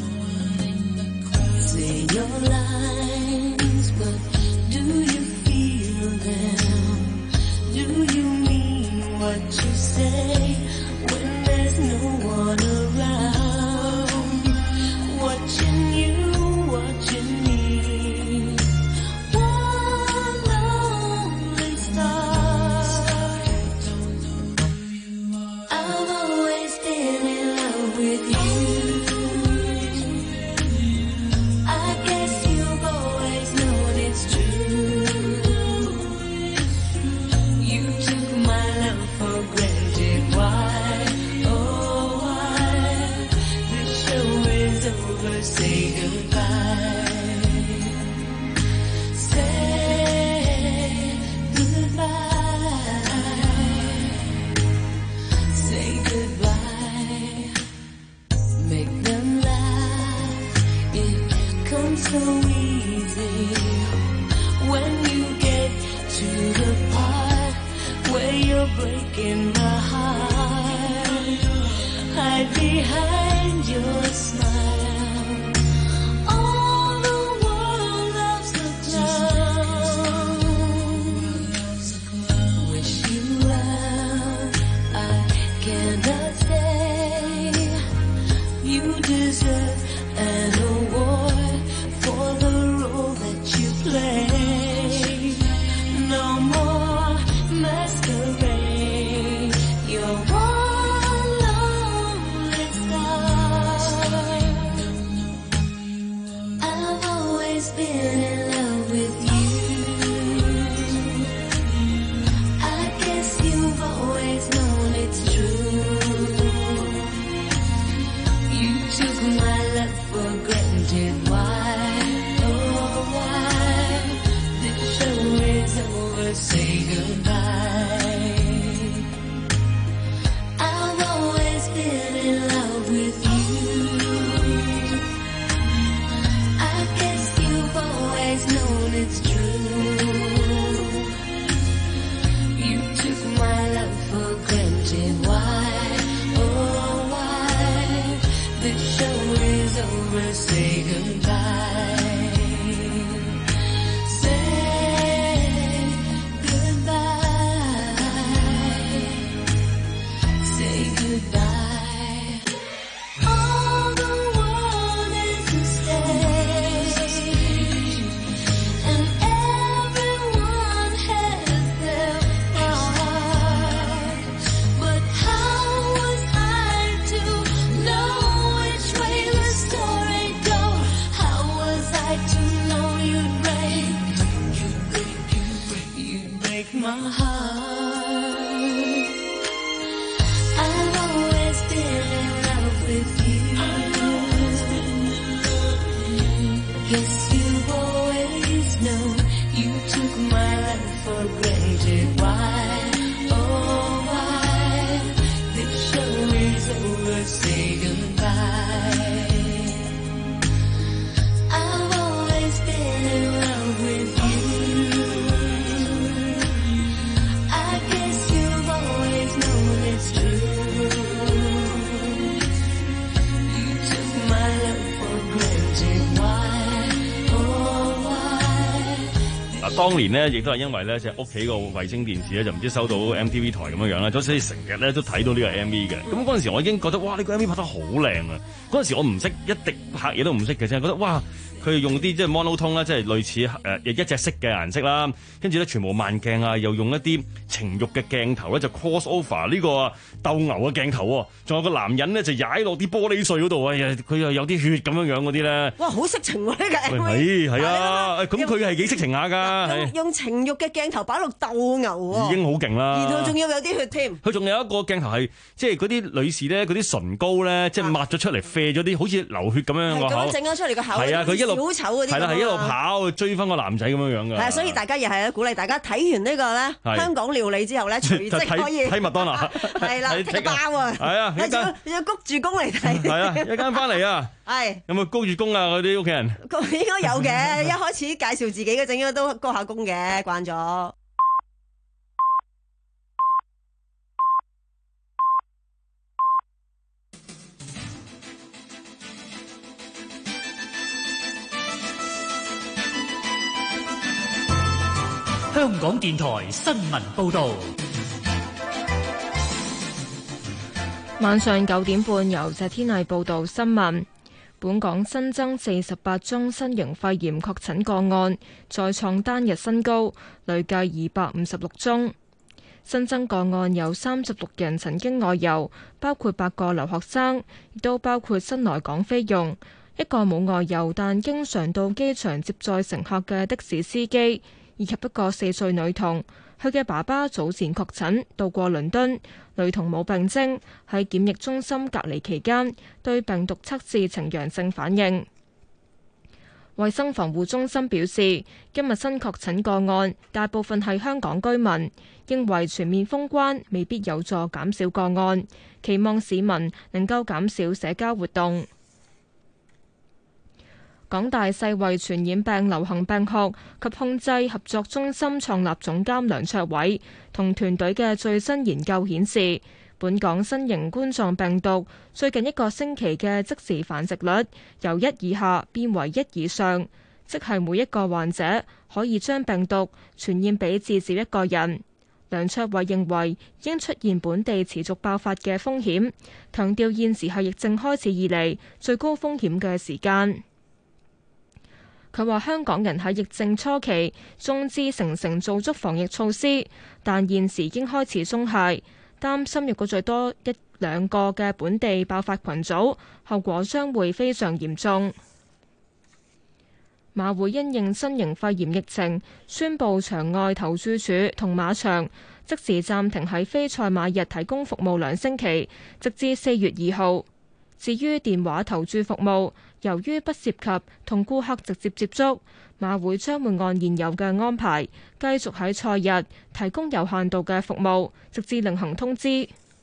S12: Say your lines, but do you feel them? Do you mean what you say? There's no one around, watching you, watching me. One lonely star. I've always been in love with you. I guess you've always known it's true. You took my love for granted. Why? Say goodbye. Say goodbye. Say goodbye. Make them laugh. It comes so easy when you get to the part where you're breaking my heart. Hide behind your smile. How
S10: 當年咧亦都係因為咧，即係屋企個衛星電視咧就唔知收到 M T V 台咁樣樣啦，所以成日咧都睇到呢個 M V 嘅。咁嗰陣時我已經覺得哇，呢個 M V 拍得好靚啊！嗰陣時我唔識一滴拍嘢都唔識嘅，真係覺得哇！佢用啲即係 monotone 啦，即係類似誒、呃、一隻色嘅顏色啦，跟住咧全部慢鏡啊，又用一啲情慾嘅鏡頭咧就 cross over 呢個鬥牛嘅鏡頭喎，仲有個男人咧就踩落啲玻璃碎嗰度啊，佢又有啲血咁樣樣嗰啲咧。
S11: 哇！好色情喎呢個 M V。
S10: 係啊，咁佢係幾色情下㗎？
S11: 用用情慾嘅鏡頭擺落鬥牛喎，
S10: 已經好勁啦。
S11: 然後仲要有啲血添。
S10: 佢仲有一個鏡頭係即係嗰啲女士咧，嗰啲唇膏咧，即係抹咗出嚟，啡咗啲好似流血咁樣個口。係咁整咗出嚟個口。係啊，佢一路。小丑嗰啲係啦，係一路跑追翻個男仔咁樣樣噶。係，所以大家又係鼓勵大家睇完呢個咧香港料理之後咧，隨即可以睇麥當勞。係啦，剔包啊！係啊，你仲要谷住公嚟睇。係啊，一間翻嚟啊！係有冇高住公啊？嗰啲屋企人應該有嘅。一開始介紹自己嗰陣，應該都高下公嘅，慣咗。
S8: 香港電台新聞報導，
S1: 晚上九點半由謝天麗報道新聞。本港新增四十八宗新型肺炎確診個案，再創單日新高，累計二百五十六宗。新增個案有三十六人曾經外遊，包括八個留學生，亦都包括新來港菲傭，一個冇外遊但經常到機場接載乘客嘅的，的士司機，以及一個四歲女童，佢嘅爸爸早前確診到過倫敦，女童冇病徵，喺檢疫中心隔離期間對病毒測試呈陽性反應。衛生防護中心表示，今日新確診個案大部分係香港居民，認為全面封關未必有助減少個案，期望市民能夠減少社交活動。港大世衛傳染病流行病學及控制合作中心創立總監梁卓偉同團隊嘅最新研究顯示，本港新型冠狀病毒最近一個星期嘅即時繁殖率由一以下變為一以上，即係每一個患者可以將病毒傳染俾至少一個人。梁卓偉認為已經出現本地持續爆發嘅風險，強調現時係疫症開始以嚟最高風險嘅時間。佢話香港人喺疫症初期眾志成城做足防疫措施，但現時已經開始鬆懈，擔心若果再多一兩個嘅本地爆發群組，後果將會非常嚴重。馬會因應新型肺炎疫情，宣布場外投注處同馬場即時暫停喺非賽馬日提供服務兩星期，直至四月二號。至於電話投注服務，由於不涉及同顧客直接接觸，馬會將會按現有嘅安排，繼續喺賽日提供有限度嘅服務，直至另行通知。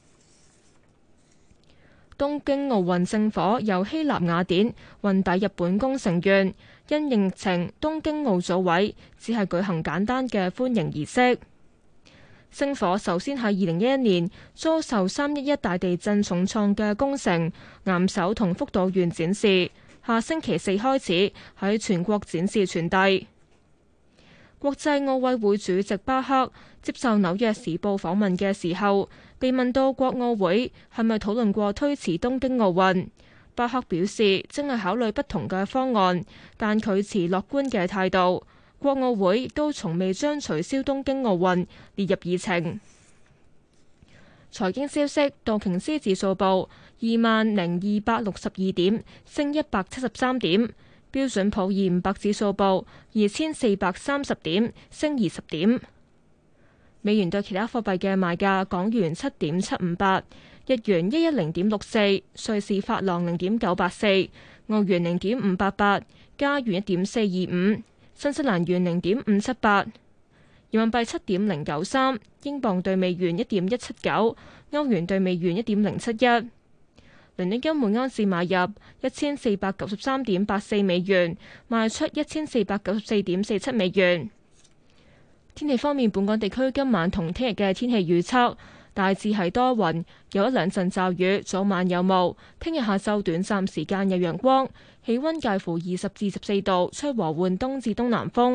S1: 東京奧運聖火由希臘雅典運抵日本宮城縣，因疫情，東京奧組委只係舉行簡單嘅歡迎儀式。聖火首先喺二零一一年遭受三一一大地震重創嘅宮城、岩手同福島縣展示，下星期四開始喺全國展示傳遞。國際奧委會主席巴克接受紐約時報訪問嘅時候，被問到國奧會係咪討論過推遲東京奧運，巴克表示正係考慮不同嘅方案，但佢持樂觀嘅態度。國奧會都從未將取消東京奧運列入議程。財經消息，道瓊斯指數報二萬零二百六十二點，升一百七十三點；標準普爾五百指數報二千四百三十點，升二十點。美元對其他貨幣嘅賣價：港元七點七五八，日元一一零點六四，瑞士法郎零點九八四，澳元零點五八八，加元一點四二五。新西蘭元零點五七八，人民幣七點零九三，英鎊對美元一點一七九，歐元對美元一點零七一。倫敦金每安士買入一千四百九十三點八四美元，賣出一千四百九十四點四七美元。天氣方面，本港地區今晚同聽日嘅天氣預測大致係多雲，有一兩陣驟雨，早晚有霧。聽日下晝短暫時間有陽光。氣溫介乎二十至十四度，吹和緩東至東南風。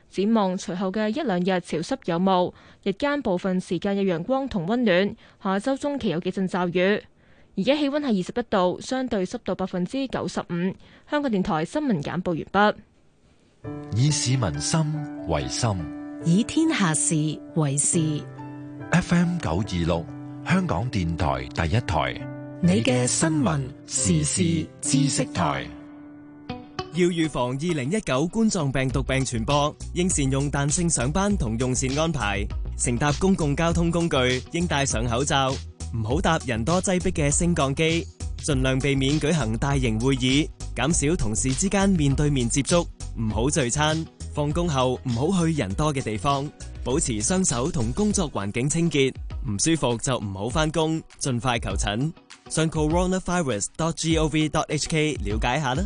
S1: 展望隨後嘅一兩日潮濕有霧，日間部分時間有陽光同溫暖。下週中期有幾陣驟雨。而家氣溫係二十一度，相對濕度百分之九十五。香港電台新聞簡報完畢。
S13: 以市民心為心，
S5: 以天下事為事。
S13: F M 九二六，香港電台第一台，
S5: 你嘅新聞時事知識台。
S9: 要預防二零一九冠狀病毒病傳播，應善用彈性上班同用膳安排。乘搭公共交通工具應戴上口罩，唔好搭人多擠迫嘅升降機。盡量避免舉行大型會議，減少同事之間面對面接觸，唔好聚餐。放工後唔好去人多嘅地方，保持雙手同工作環境清潔。唔舒服就唔好返工，盡快求診。上 coronavirus dot gov dot hk 了解下啦。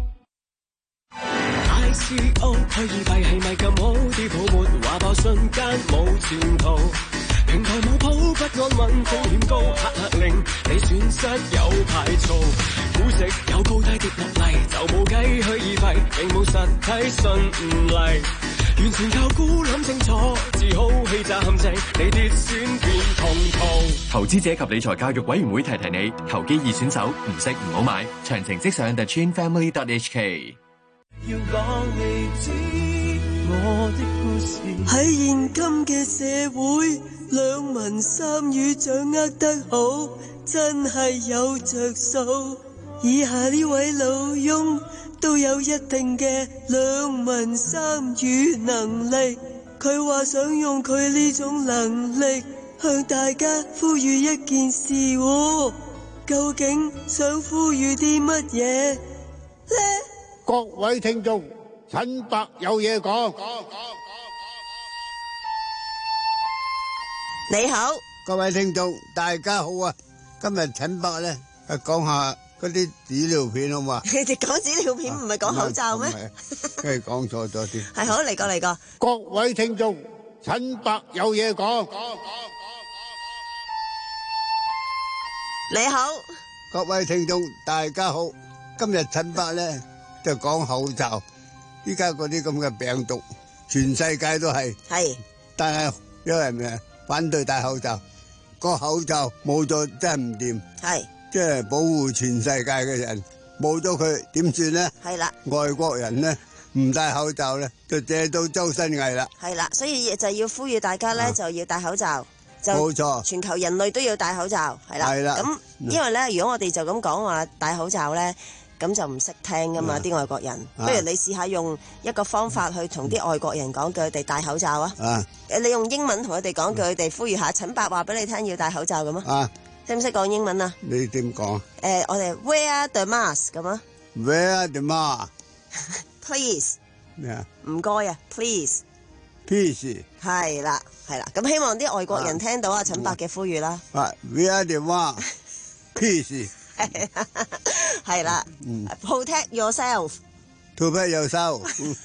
S12: I C O 虛擬幣係咪咁好？啲泡沫話爆瞬間冇前途，平台冇譜不安穩風險高，黑客令你損失有排嘈，估值有高低跌落嚟就冇計，虛擬幣並冇實體信唔嚟，完全靠估諗清楚，自好欺詐陷阱，你跌損變痛途。
S14: 投資者及理財教育委員會提提你，投機易選手唔識唔好買，詳情即上 the chin family dot h k。
S12: 要講你知我的故事。
S19: 喺現今嘅社會，兩文三語掌握得好，真係有着數。以下呢位老翁都有一定嘅兩文三語能力，佢話想用佢呢種能力向大家呼籲一件事喎，究竟想呼籲啲乜嘢呢？
S16: 各位聽眾，陳伯有嘢講。
S19: 你好，
S16: 各位聽眾，大家好啊！今日陳伯咧，係講下嗰啲紙尿片好嘛？
S11: 你哋講紙尿片唔係講口罩咩？
S16: 梗係講錯咗啲。
S11: 係好，嚟過嚟過。
S16: 各位聽眾，陳伯有嘢講。
S11: 你好，
S16: 各位聽眾，大家好。今日陳伯咧就講口罩。依家嗰啲咁嘅病毒，全世界都係。
S11: 係。
S16: 但係有人誒反對戴口罩，個口罩冇咗真係唔掂。
S11: 係。
S16: 即係保護全世界嘅人，冇咗佢點算咧？
S11: 係啦。
S16: 外國人咧唔戴口罩咧，就借到周身蟻啦。
S11: 係啦，所以就要呼籲大家咧、啊、就要戴口罩。
S16: 冇錯，
S11: 全球人類都要戴口罩，係啦。
S16: 係啦。
S11: 咁因為咧，如果我哋就咁講話戴口罩咧，咁就唔識聽噶嘛，啲、啊、外國人。啊、不如你試下用一個方法去同啲外國人講，叫佢哋戴口罩啊。啊。你用英文同佢哋講，叫佢哋呼籲下。陳伯話俾你聽要戴口罩咁啊。啊。識唔識講英文啊？
S16: 你點講？誒、
S11: 呃，我哋 wear the mask 咁啊。
S16: Wear the mask 。
S11: Please。
S16: 咩啊？
S11: 唔該啊 ，please。
S16: Please。
S11: 係啦，係啦。咁希望啲外國人聽到阿陳伯嘅呼籲啦。
S16: 啊 ，wear the mask。Please。
S11: 係啦。嗯。Protect yourself。
S16: Protect yourself。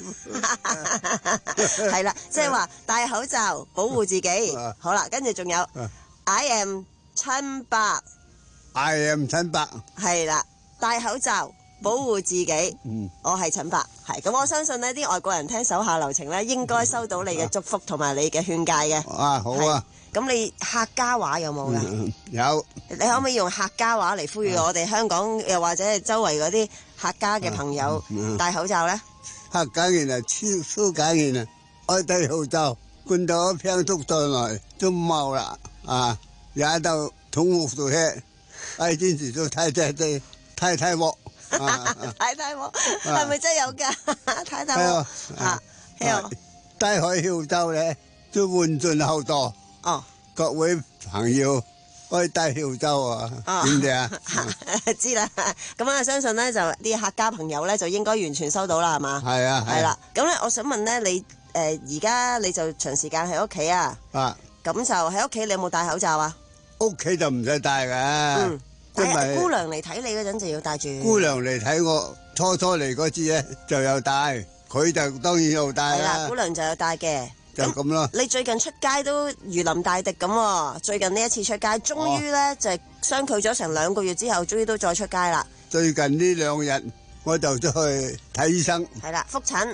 S11: 係啦，即係話戴口罩保護自己。好啦，跟住仲有 I am。陳伯
S16: I am 陳伯
S11: 係啦，戴口罩保護自己。嗯，我係陳伯，係咁我相信呢啲外國人聽手下留情咧，應該收到你嘅祝福同埋你嘅勸誡嘅。
S16: 啊，好啊。
S11: 咁你客家話有冇噶、
S16: 嗯？有。
S11: 你可唔可以用客家話嚟呼籲我哋香港又或者係周圍嗰啲客家嘅朋友戴口罩咧？
S16: 客家人啊，超超假人啊，愛戴口罩，見到病毒上來都冇啦啊！也到痛苦到吃，哎，真是都太太太太太鑊，
S11: 太太鑊，係咪真係有㗎？太太鑊啊！
S16: 戴開口罩咧，都換進後座。
S11: 哦，
S16: 各位朋友可以戴口罩啊？點解啊？
S11: 知啦，咁啊，相信咧就啲客家朋友咧就應該完全收到啦，係嘛？
S16: 係啊，
S11: 係啦。咁咧，我想問咧，你誒而家你就長時間喺屋企啊？啊，咁就喺屋企，你有冇戴口罩啊？
S16: 屋企就唔使戴㗎，
S11: 嗯，但係姑娘嚟睇你嗰陣就要戴住。
S16: 姑娘嚟睇我初初嚟嗰次咧就有戴，佢就當然有戴啦。
S11: 係啦，姑娘就有戴嘅，
S16: 就咁咯。
S11: 你最近出街都如臨大敵咁，最近呢一次出街，終於咧、哦、就係相距咗成兩個月之後，終於都再出街啦。
S16: 最近呢兩日我就出去睇醫生。
S11: 係啦，復診。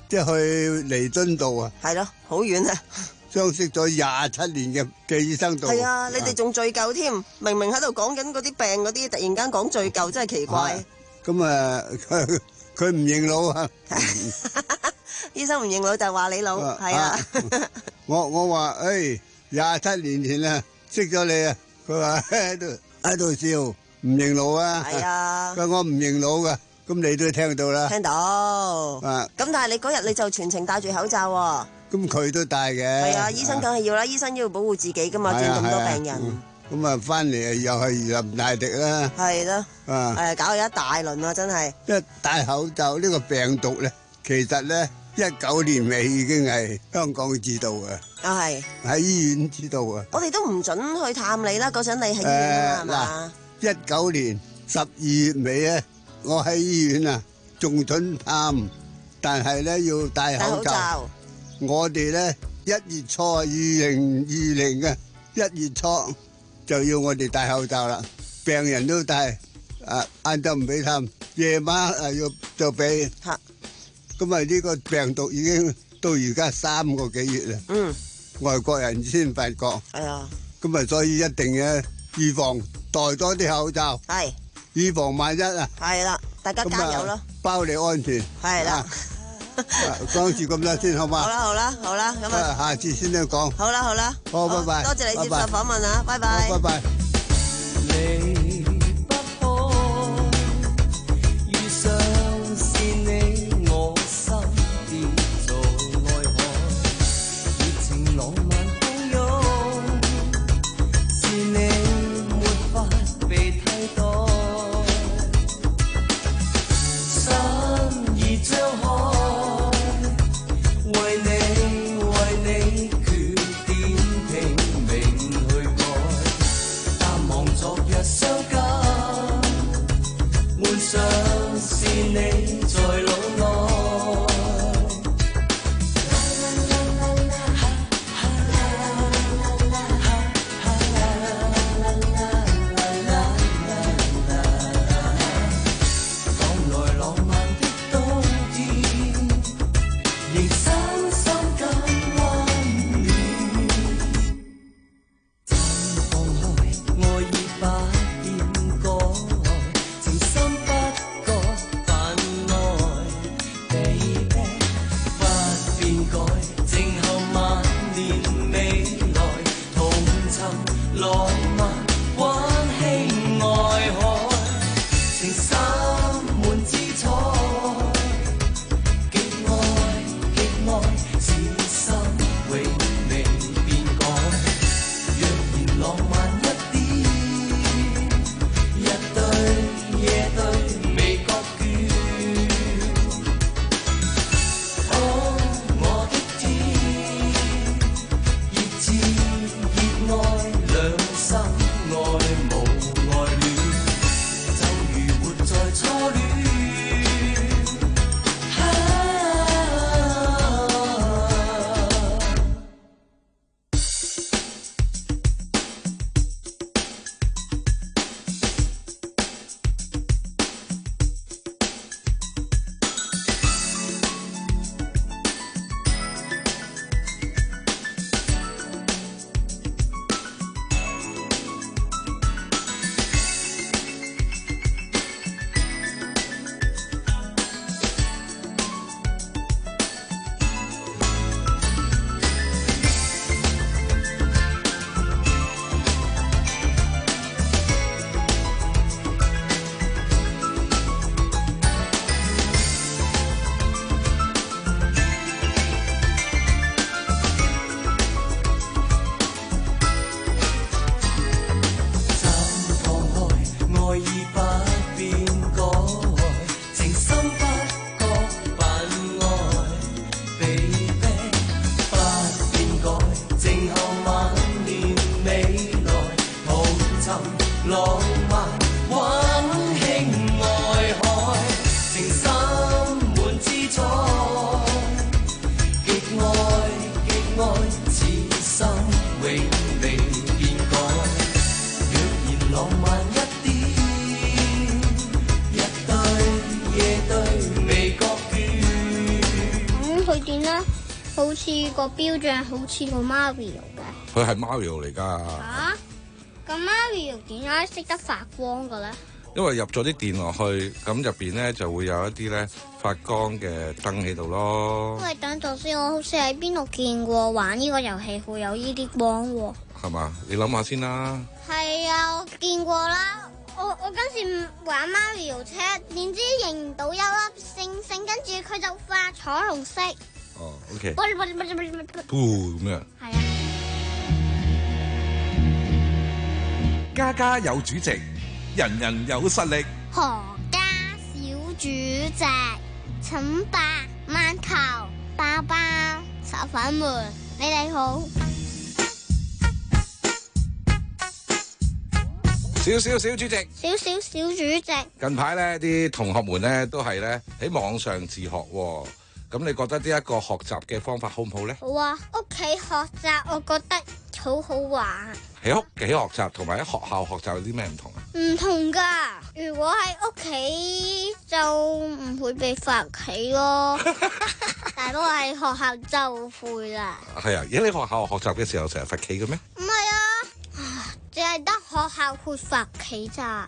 S16: 即係去彌敦道啊。
S11: 係咯，好遠啊！
S16: 相識咗廿七年嘅嘅醫生道。
S11: 係啊，你哋仲敘舊添，明明喺度講緊嗰啲病嗰啲，突然間講敘舊，真係奇怪。
S16: 咁啊，佢佢唔認老啊。
S11: 醫生唔認老就話你老，係啊。
S16: 我我話誒，廿七年前啊，識咗你啊，佢話喺度喺度笑，唔認老啊。
S11: 係啊。
S16: 佢話我唔認老噶，咁你都聽到啦。
S11: 聽到。啊。咁但係你嗰日你就全程戴住口罩喎。
S16: 咁佢都戴嘅。
S11: 係啊，醫生梗係要啦，醫生要保護自己噶嘛，見咁多病人。
S16: 咁啊，翻嚟又係林大敵啦。
S11: 係咯。
S16: 啊。
S11: 誒，搞咗一大輪啊，真係。
S16: 因為戴口罩呢個病毒咧，其實咧一九年尾已經係香港知道嘅。
S11: 啊係。喺
S16: 醫院知道啊。
S11: 我哋都唔准去探你啦，嗰陣你喺醫院啊嘛。
S16: 嗱，一九年十二月尾咧，我喺醫院啊，仲准探，但係咧要戴口罩。戴口罩。我哋咧一月初二零二零嘅一月初就要我哋戴口罩啦，病人都戴，啊晏晝唔俾探，夜晚啊要就俾。嚇！咁啊呢個病毒已經到而家三個幾月啦。嗯。外國人先發覺。係啊。咁啊所以一定嘅預防戴多啲口罩。係。預防萬一啊。係啦，大家加油咯。包你安全。係啦。講住咁多先好嘛？好啦好啦好啦，咁啊，下次先再講。好啦好啦，好，拜拜。多謝你接受訪問啊，拜拜。拜拜。離不開，遇上是你，我心跌在愛海，熱情浪漫洶湧，是你沒法被替代，心已張開。
S6: 個標像好似個 Mario 嘅。
S17: 佢係 Mario 嚟㗎。
S6: 嚇？咁 Mario 點解識得發光嘅咧？
S17: 因為入咗啲電落去，咁入邊咧就會有一啲咧發光嘅燈喺度咯。
S6: 喂，等陣先，我好似喺邊度見過玩呢個遊戲會有呢啲光喎。
S17: 係嘛？你諗下先啦。
S6: 係啊，我見過啦。我我今次玩 Mario 車，點知認唔到一粒星星，跟住佢就發彩虹色。
S17: 哦，OK。
S6: 噗噗噗噗噗噗
S17: 咁樣。
S6: 係啊。
S13: 家家有主席，人人有實力。
S6: 何家小主席，請把饅頭、包包、炒粉們，你哋好。
S17: 少少小主席，
S6: 少少小主席。
S17: 近排咧啲同學們咧都係咧喺網上自學喎，咁你覺得呢一個學習嘅方法好唔好咧？
S6: 好啊，屋企學習我覺得好好玩。
S17: 喺屋企學習同埋喺學校學習有啲咩唔同啊？
S6: 唔同㗎，如果喺屋企就唔會被罰企咯，但不過喺學校就會啦。
S17: 係啊，而喺你學校學習嘅時候成日罰企嘅咩？
S6: 唔係啊，淨係得學校會罰企咋。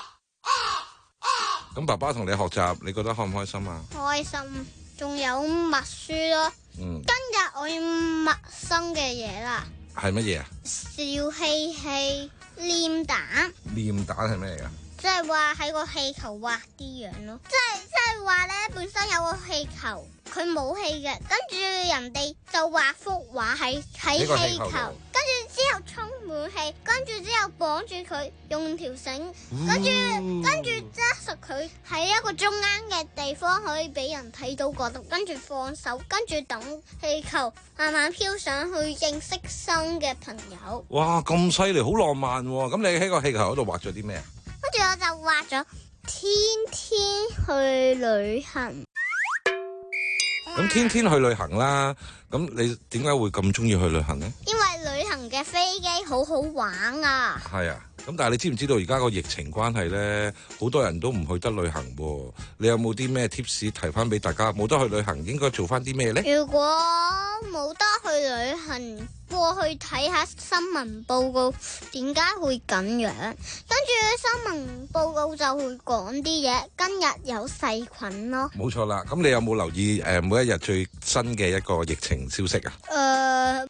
S17: 咁爸爸同你學習，你覺得開唔開心啊？
S6: 開心，仲有默書咯。
S17: 嗯。
S6: 今日我要陌生嘅嘢啦。
S17: 係乜嘢啊？
S6: 笑嘻嘻黏蛋。
S17: 黏蛋係咩嚟㗎？
S6: 即係話喺個氣球畫啲樣咯，即係即係話咧，本身有個氣球，佢冇氣嘅，跟住人哋就畫幅畫喺喺氣球，跟住之後充滿氣，跟住之後綁住佢，用條繩，跟住跟住揸實佢喺一個中間嘅地方可以俾人睇到嗰度，跟住放手，跟住等氣球慢慢飄上去認識新嘅朋友。
S17: 哇，咁犀利，好浪漫喎！咁你喺個氣球嗰度畫咗啲咩啊？
S6: 跟住我就畫咗天天去旅行。
S17: 咁天天去旅行啦，咁你點解會咁中意去旅行呢？
S6: 因為旅行嘅飛機好好玩啊！
S17: 係啊，咁但係你知唔知道而家個疫情關係呢，好多人都唔去得旅行喎。你有冇啲咩 tips 提翻俾大家？冇得去旅行應該做翻啲咩呢？
S6: 如果冇得去旅行，過去睇下新聞報告，點解會咁樣？跟住新聞報告就會講啲嘢，今日有細菌咯。
S17: 冇錯啦，咁你有冇留意誒、呃、每一日最新嘅一個疫情消息啊？
S6: 誒、呃，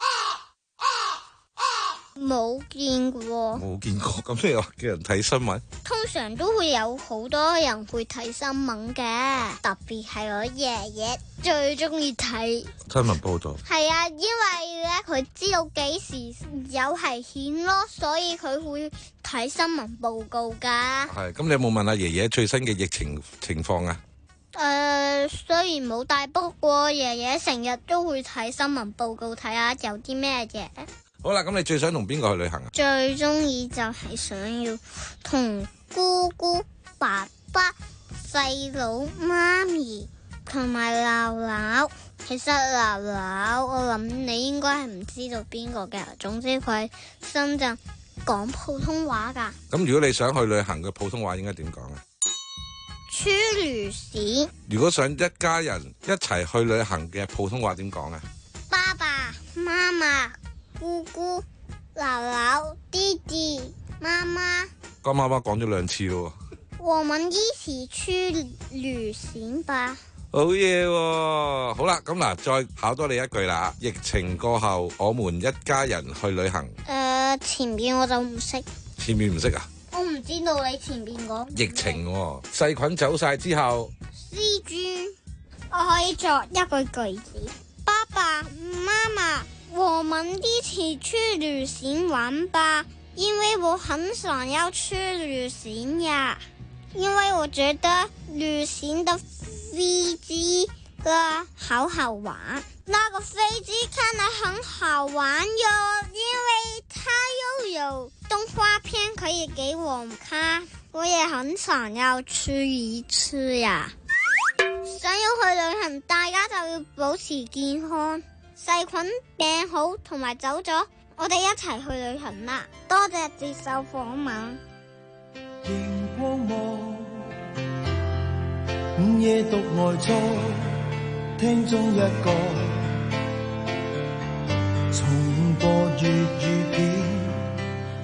S6: 冇見過。
S17: 冇見過，咁你又叫人睇新聞？
S6: 通常都會有好多人會睇新聞嘅，特別係我爺爺最中意睇
S17: 新聞報道。
S6: 係啊，因為咧佢知道幾時有危險咯，所以佢會睇新聞報告噶。
S17: 係，咁你有冇問阿爺爺最新嘅疫情情況啊？
S6: 誒、呃，雖然冇帶，不過爺爺成日都會睇新聞報告，睇下有啲咩嘢。
S17: 好啦，咁你最想同邊個去旅行啊？
S6: 最中意就係想要同姑姑、爸爸、細佬、媽咪同埋姥姥。其實姥姥，我諗你應該係唔知道邊個嘅。總之佢喺深圳講普通話噶。
S17: 咁如果你想去旅行嘅普通話應該點講啊？
S6: 出旅行。
S17: 如果想一家人一齊去旅行嘅普通話點講啊？
S6: 爸爸媽媽姑姑、姥姥、弟弟、媽媽。
S17: 個媽媽講咗兩次咯。
S6: 我們一起去旅行吧。
S17: 好嘢喎！好啦，咁嗱，再考多你一句啦。疫情過後，我們一家人去旅行。
S6: 誒、呃，前邊我就唔識。
S17: 前面唔識啊？
S6: 我唔知道你前邊講。
S17: 疫情喎，細菌走晒之後。
S6: 細菌，我可以作一句句子。爸爸媽媽，我們一起去旅行玩吧，因為我很想要去旅行呀。因為我覺得旅行的飛機啊好好玩，那個飛機看得很好玩喲，因為它又有動畫片可以給我看，我也很想要去一次呀。想要去旅行，大家就要保持健康，細菌病好同埋走咗，我哋一齊去旅行啦！多謝接受訪問。
S12: 熒光幕，午夜獨呆坐，廳中一個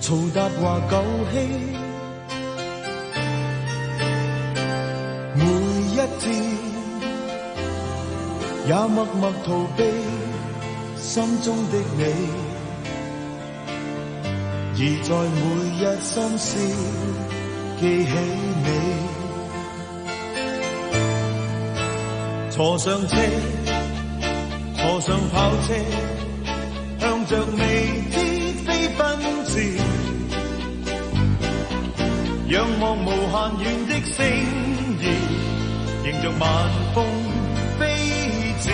S12: 嘈達話舊戲，每一天也默默逃避心中的你，而在每日心事記起你。坐上車，坐上跑車，向着未知飛奔馳，仰望無限遠的星兒，迎着晚風飛馳，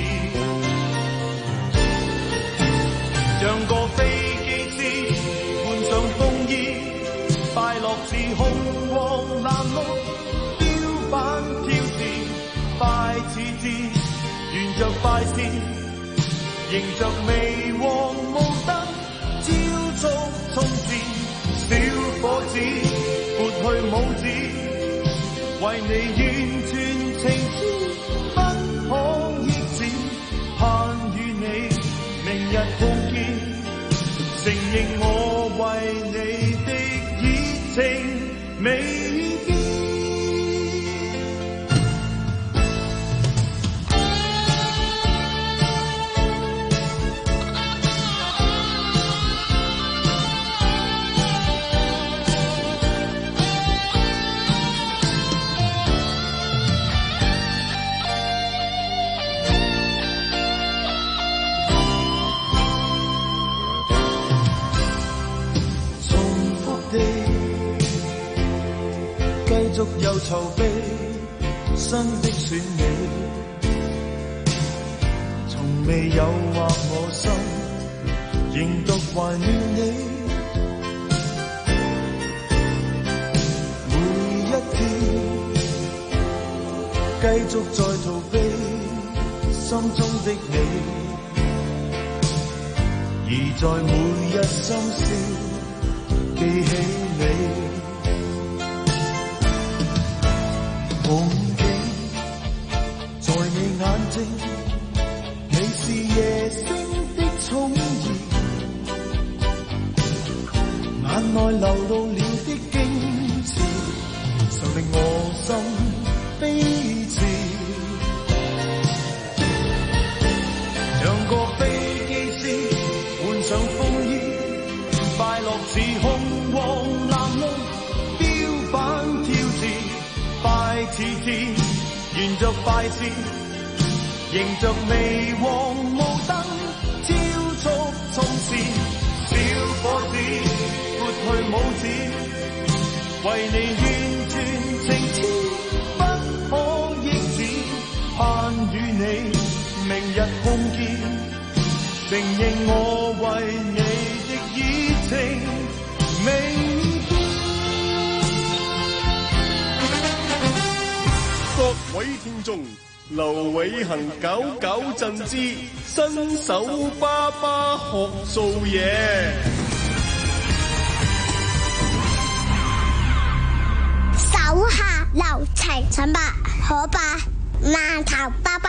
S12: 像個飛機師換上風衣，快樂似紅黃藍綠標板挑戰，快似箭，沿着快線，迎着微黃霧燈，超速衝線，小伙子撥去拇指，為你完全情知，不可抑止，盼與你明日共見，承認我為你的熱情未變。繼續又籌備新的選美，從未誘惑我心，仍獨懷念你。每一天繼續在逃避心中的你，而在每日心事記起你。夢境在你眼睛，你是夜星的寵兒，眼內流露了的矜持，常令我心飛馳，像個飛機師換上風衣，快樂似紅黃藍綠標板挑戰，快似箭，沿着快線，迎着微黃霧燈，超速衝線，小伙子撥去拇指，為你完全情痴，不可抑止，盼與你明日共見，承認我為你的熱情未。
S2: 各位聽眾，劉偉恒搞搞震之新手爸爸學做嘢。
S6: 手下留情，陳伯可伯饅頭包包。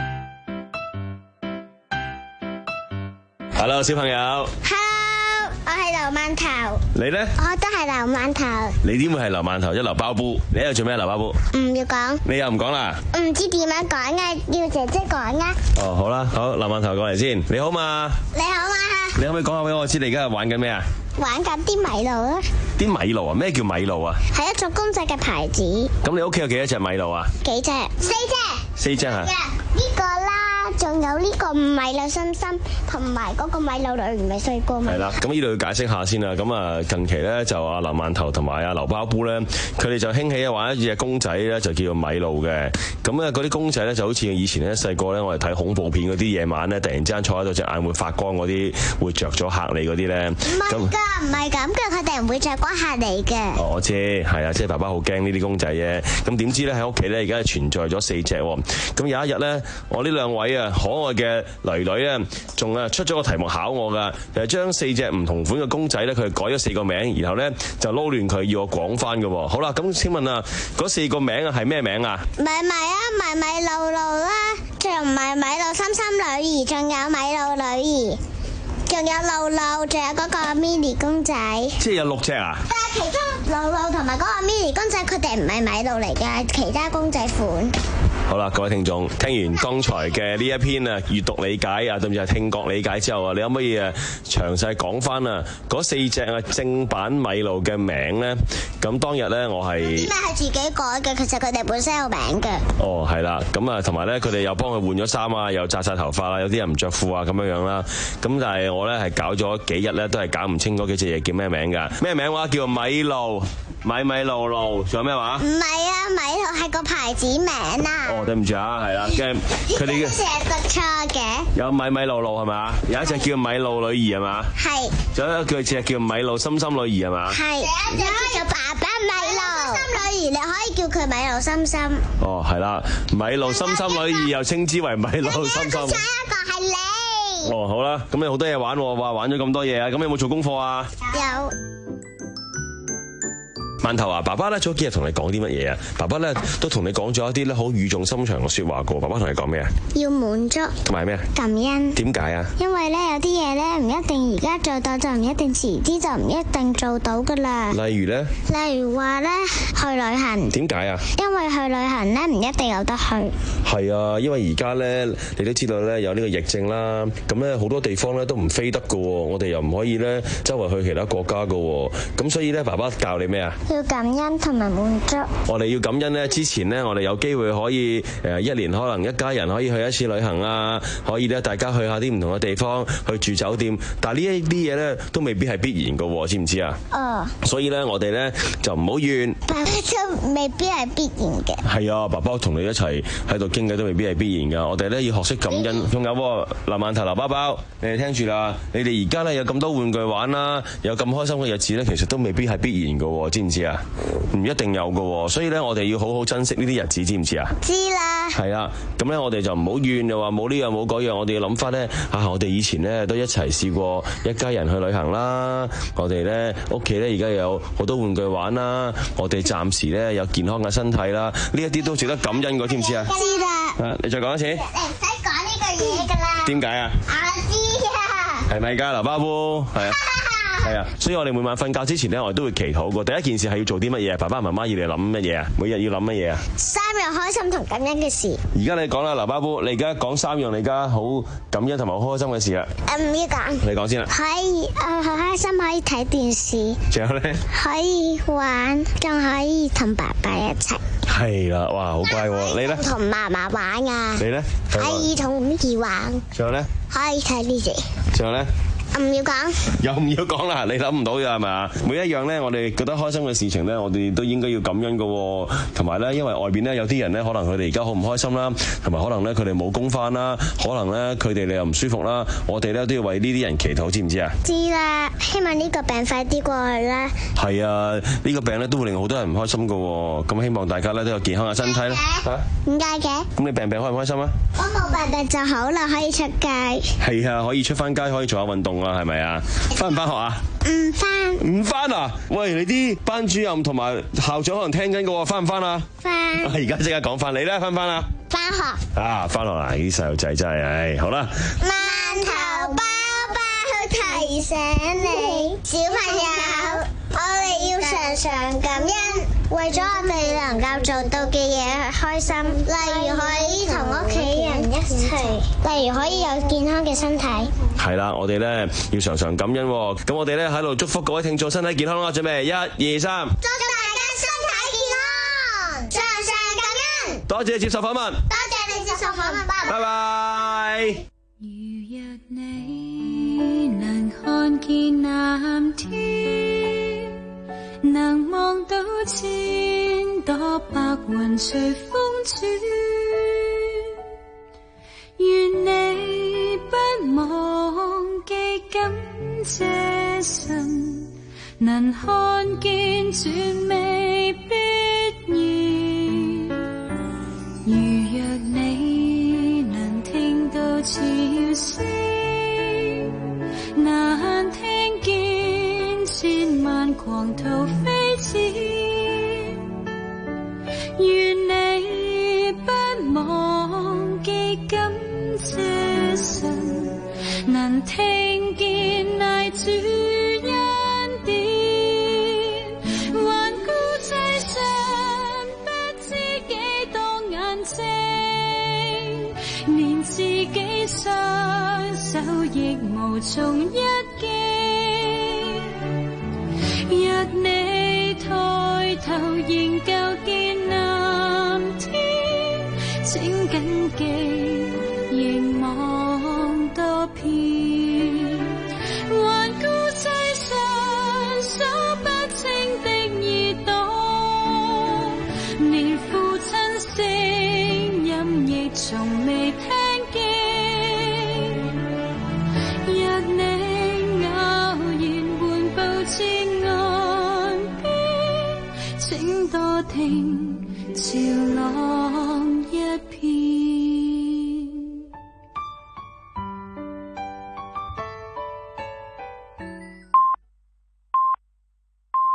S15: Hello， 小朋友。
S6: Hello， 我係劉饅頭。
S15: 你咧？
S6: 我都係劉饅頭。
S15: 你點會係劉饅頭？一劉包布，你喺度做咩？劉包布？
S6: 唔要講。
S15: 你又唔講啦？
S6: 唔知點樣講啊？要姐姐講啊。
S15: 哦，好啦，好，劉饅頭過嚟先。你好嘛？
S6: 你好嘛？
S15: 你可唔可以講下俾我知，你而家係玩緊咩啊？
S6: 玩緊啲米露啊。
S15: 啲米露啊？咩叫米露啊？
S6: 係一種公仔嘅牌子。
S15: 咁你屋企有幾多隻米露啊？
S6: 幾隻？四隻。
S15: 四隻啊？
S6: 呢個啦，仲有呢個米露心心，同埋嗰個米露女唔係細個嘛。係啦，咁呢度要解釋下先啦。咁啊，近期咧就阿劉饅頭同埋阿劉包布咧，佢哋就興起啊玩一隻公仔咧，就叫做米露嘅。咁啊，嗰啲公仔咧就好似以前咧細個咧，我哋睇恐怖片嗰啲夜晚咧，突然之間坐喺度隻眼會發光嗰啲，會着咗嚇你嗰啲咧。唔係㗎，唔係咁嘅，佢哋唔會着光嚇你嘅。
S15: 哦，我知，係啊，即係爸爸好驚呢啲公仔啫。咁點知咧喺屋企咧，而家係存在咗四隻喎。咁有一日咧，我呢兩位啊可愛嘅女女啊，仲啊出咗個題目考我㗎，就係將四隻唔同款嘅公仔咧，佢改咗四個名，然後咧就撈亂佢，要我講翻㗎喎。好啦，咁請問啊，嗰四個名啊係咩名啊？
S6: 米米啊，米米露露啦，仲唔係米露心心女兒，仲有米露女兒。 仲有露露，仲有嗰個 mini 公仔。
S15: 即係有六隻啊？
S6: 但係其中露露同埋嗰個 mini 公仔，佢哋唔係米露嚟嘅，其他公仔款。
S15: 好啦，各位聽眾，聽完剛才嘅呢一篇啊閱讀理解啊，甚至係聽覺理解之後啊，你可唔可以誒詳細講翻啊嗰四隻啊正版米露嘅名咧？咁當日咧，我係
S6: 咩係自己改嘅？其實佢哋本身有名嘅。
S15: 哦，係啦，咁啊，同埋咧，佢哋又幫佢換咗衫啊，又紮晒頭髮啦，有啲人唔着褲啊，咁樣樣啦。咁但係我咧係搞咗幾日咧，都係搞唔清嗰幾隻嘢叫咩名㗎？咩名話叫米露、米米露露，仲有咩話？
S6: 唔係啊，米露係個牌子名啊。
S15: 哦，對唔住啊，係啦，嘅佢哋嘅
S6: 成日讀錯嘅。
S15: 有米米露露係嘛？有一隻叫米露女兒係嘛？
S6: 係。
S15: 仲有一隻隻叫米露心心女兒係嘛？
S6: 係。有一隻叫爸爸米露心女兒，你可以叫佢米露心心。
S15: 哦，係啦，米露心心女兒又稱之為米露心心。
S6: 仲有一個係你。
S15: 哦，好啦，咁你好多嘢玩喎，哇，玩咗咁多嘢啊，咁你有冇做功課啊？
S6: 有。
S15: 饅頭啊，爸爸咧早幾日同你講啲乜嘢啊？爸爸咧都同你講咗一啲咧好語重心長嘅説話噶。爸爸同你講咩啊？
S6: 要滿足。
S15: 同埋咩啊？
S6: 感恩。
S15: 點解啊？
S6: 因為咧有啲嘢咧唔一定而家做到，就唔一定遲啲就唔一定做到噶啦。
S15: 例如咧？
S6: 例如話咧去旅行。
S15: 點解啊？因
S6: 為去旅行咧唔一定有得去。
S15: 係啊，因為而家咧你都知道咧有呢個疫症啦，咁咧好多地方咧都唔飛得噶，我哋又唔可以咧周圍去其他國家噶，咁所以咧爸爸教你咩啊？
S6: 要感恩同埋滿足。
S15: 我哋要感恩呢，之前呢，我哋有機會可以誒一年可能一家人可以去一次旅行啊，可以咧大家去下啲唔同嘅地方，去住酒店。但係呢一啲嘢呢，都未必係必然嘅，知唔知啊？哦。所以呢，我哋呢，就唔好怨。
S6: 爸爸都未必係必然嘅。
S15: 係啊，爸爸同你一齊喺度傾偈都未必係必然㗎。我哋呢，要學識感恩。仲有喎，嗱饅頭、嗱包包，你哋聽住啦。你哋而家呢，有咁多玩具玩啦，有咁開心嘅日子呢，其實都未必係必然嘅，知唔知啊？唔一定有㗎，所以咧我哋要好好珍惜呢啲日子，知唔知啊？
S6: 知啦。
S15: 係啊，咁咧我哋就唔好怨，又話冇呢樣冇嗰樣，我哋要諗翻咧啊！我哋以前咧都一齊試過一家人去旅行啦，我哋咧屋企咧而家有好多玩具玩啦，我哋暫時咧有健康嘅身體啦，呢一啲都值得感恩㗎，知唔知啊？
S6: 知啦。
S15: 啊，你再講一次。
S6: 你唔使講呢個嘢㗎啦。
S15: 點解啊？
S6: 我知啊。
S15: 係咪㗎，劉巴布？係啊。係啊，所以我哋每晚瞓覺之前咧，我哋都會祈禱過。第一件事係要做啲乜嘢？爸爸媽媽要你諗乜嘢啊？每日要諗乜嘢啊？
S6: 三樣開心同感恩嘅事。
S15: 而家你講啦，劉巴布，你而家講三樣你而家好感恩同埋好開心嘅事啊！
S6: 誒唔要講。
S15: 你講先啦。
S6: 可以誒好開心，可以睇電視。
S15: 仲有咧？
S6: 可以玩，仲可以同爸爸一齊。
S15: 係啦，哇，好乖喎！你咧？
S6: 同媽媽玩啊！
S15: 你咧？
S6: 可以同 Micky 玩。
S15: 仲有咧？
S6: 可以睇呢啲。
S15: 仲有咧？
S6: 唔要講，
S15: 又唔要講啦！你諗唔到嘅係咪？每一樣咧，我哋覺得開心嘅事情咧，我哋都應該要感恩嘅。同埋咧，因為外邊咧有啲人咧，可能佢哋而家好唔開心啦，同埋可能咧佢哋冇工返啦，可能咧佢哋你又唔舒服啦，我哋咧都要為呢啲人祈禱，知唔知啊？
S6: 知啦，希望呢個病快啲過去啦。
S15: 係啊，呢個病咧都會令好多人唔開心嘅。咁希望大家咧都有健康嘅身體啦。嚇？
S6: 點解嘅？
S15: 咁你病病開唔開心啊？
S6: 我冇病病就好啦，可以出街。
S15: 係啊，可以出翻街，可以做下運動啊，係咪啊？翻唔翻學啊？
S6: 唔翻。
S15: 唔翻啊？喂，你啲班主任同埋校長可能聽緊嘅喎，翻唔翻啊？
S6: 翻。
S15: 而家即刻講翻你咧，翻唔翻啊？
S6: 翻學。
S15: 啊，翻學啊！啲細路仔真係，唉，好啦。
S6: 饅頭包包去提醒你，小朋友，我哋要常常感恩，為咗我哋能夠做到嘅嘢去開心，例如可以同屋企人一齊，例如可以有健康嘅身體。
S15: 係啦，我哋咧要常常感恩，咁我哋咧喺度祝福各位聽眾身體健康啦！準備一、二、三，
S6: 祝大家身體健康，常常感恩。
S15: 多謝你接受訪問，
S6: 多謝你接受訪問，
S15: 拜拜。
S12: 如若你能看見藍天，能望到千朵白雲隨風轉，願你不忘記感謝神，能看見絕未必然。如若你能聽到潮聲，難聽見千萬狂徒飛濺，願你不忘記感謝神，能聽見無從一擊。若你抬頭仍舊見藍天，請緊記凝望多遍。環顧世上數不清的耳朵，連父親聲音亦從未聽見。若你偶然緩步至岸邊，請多聽潮浪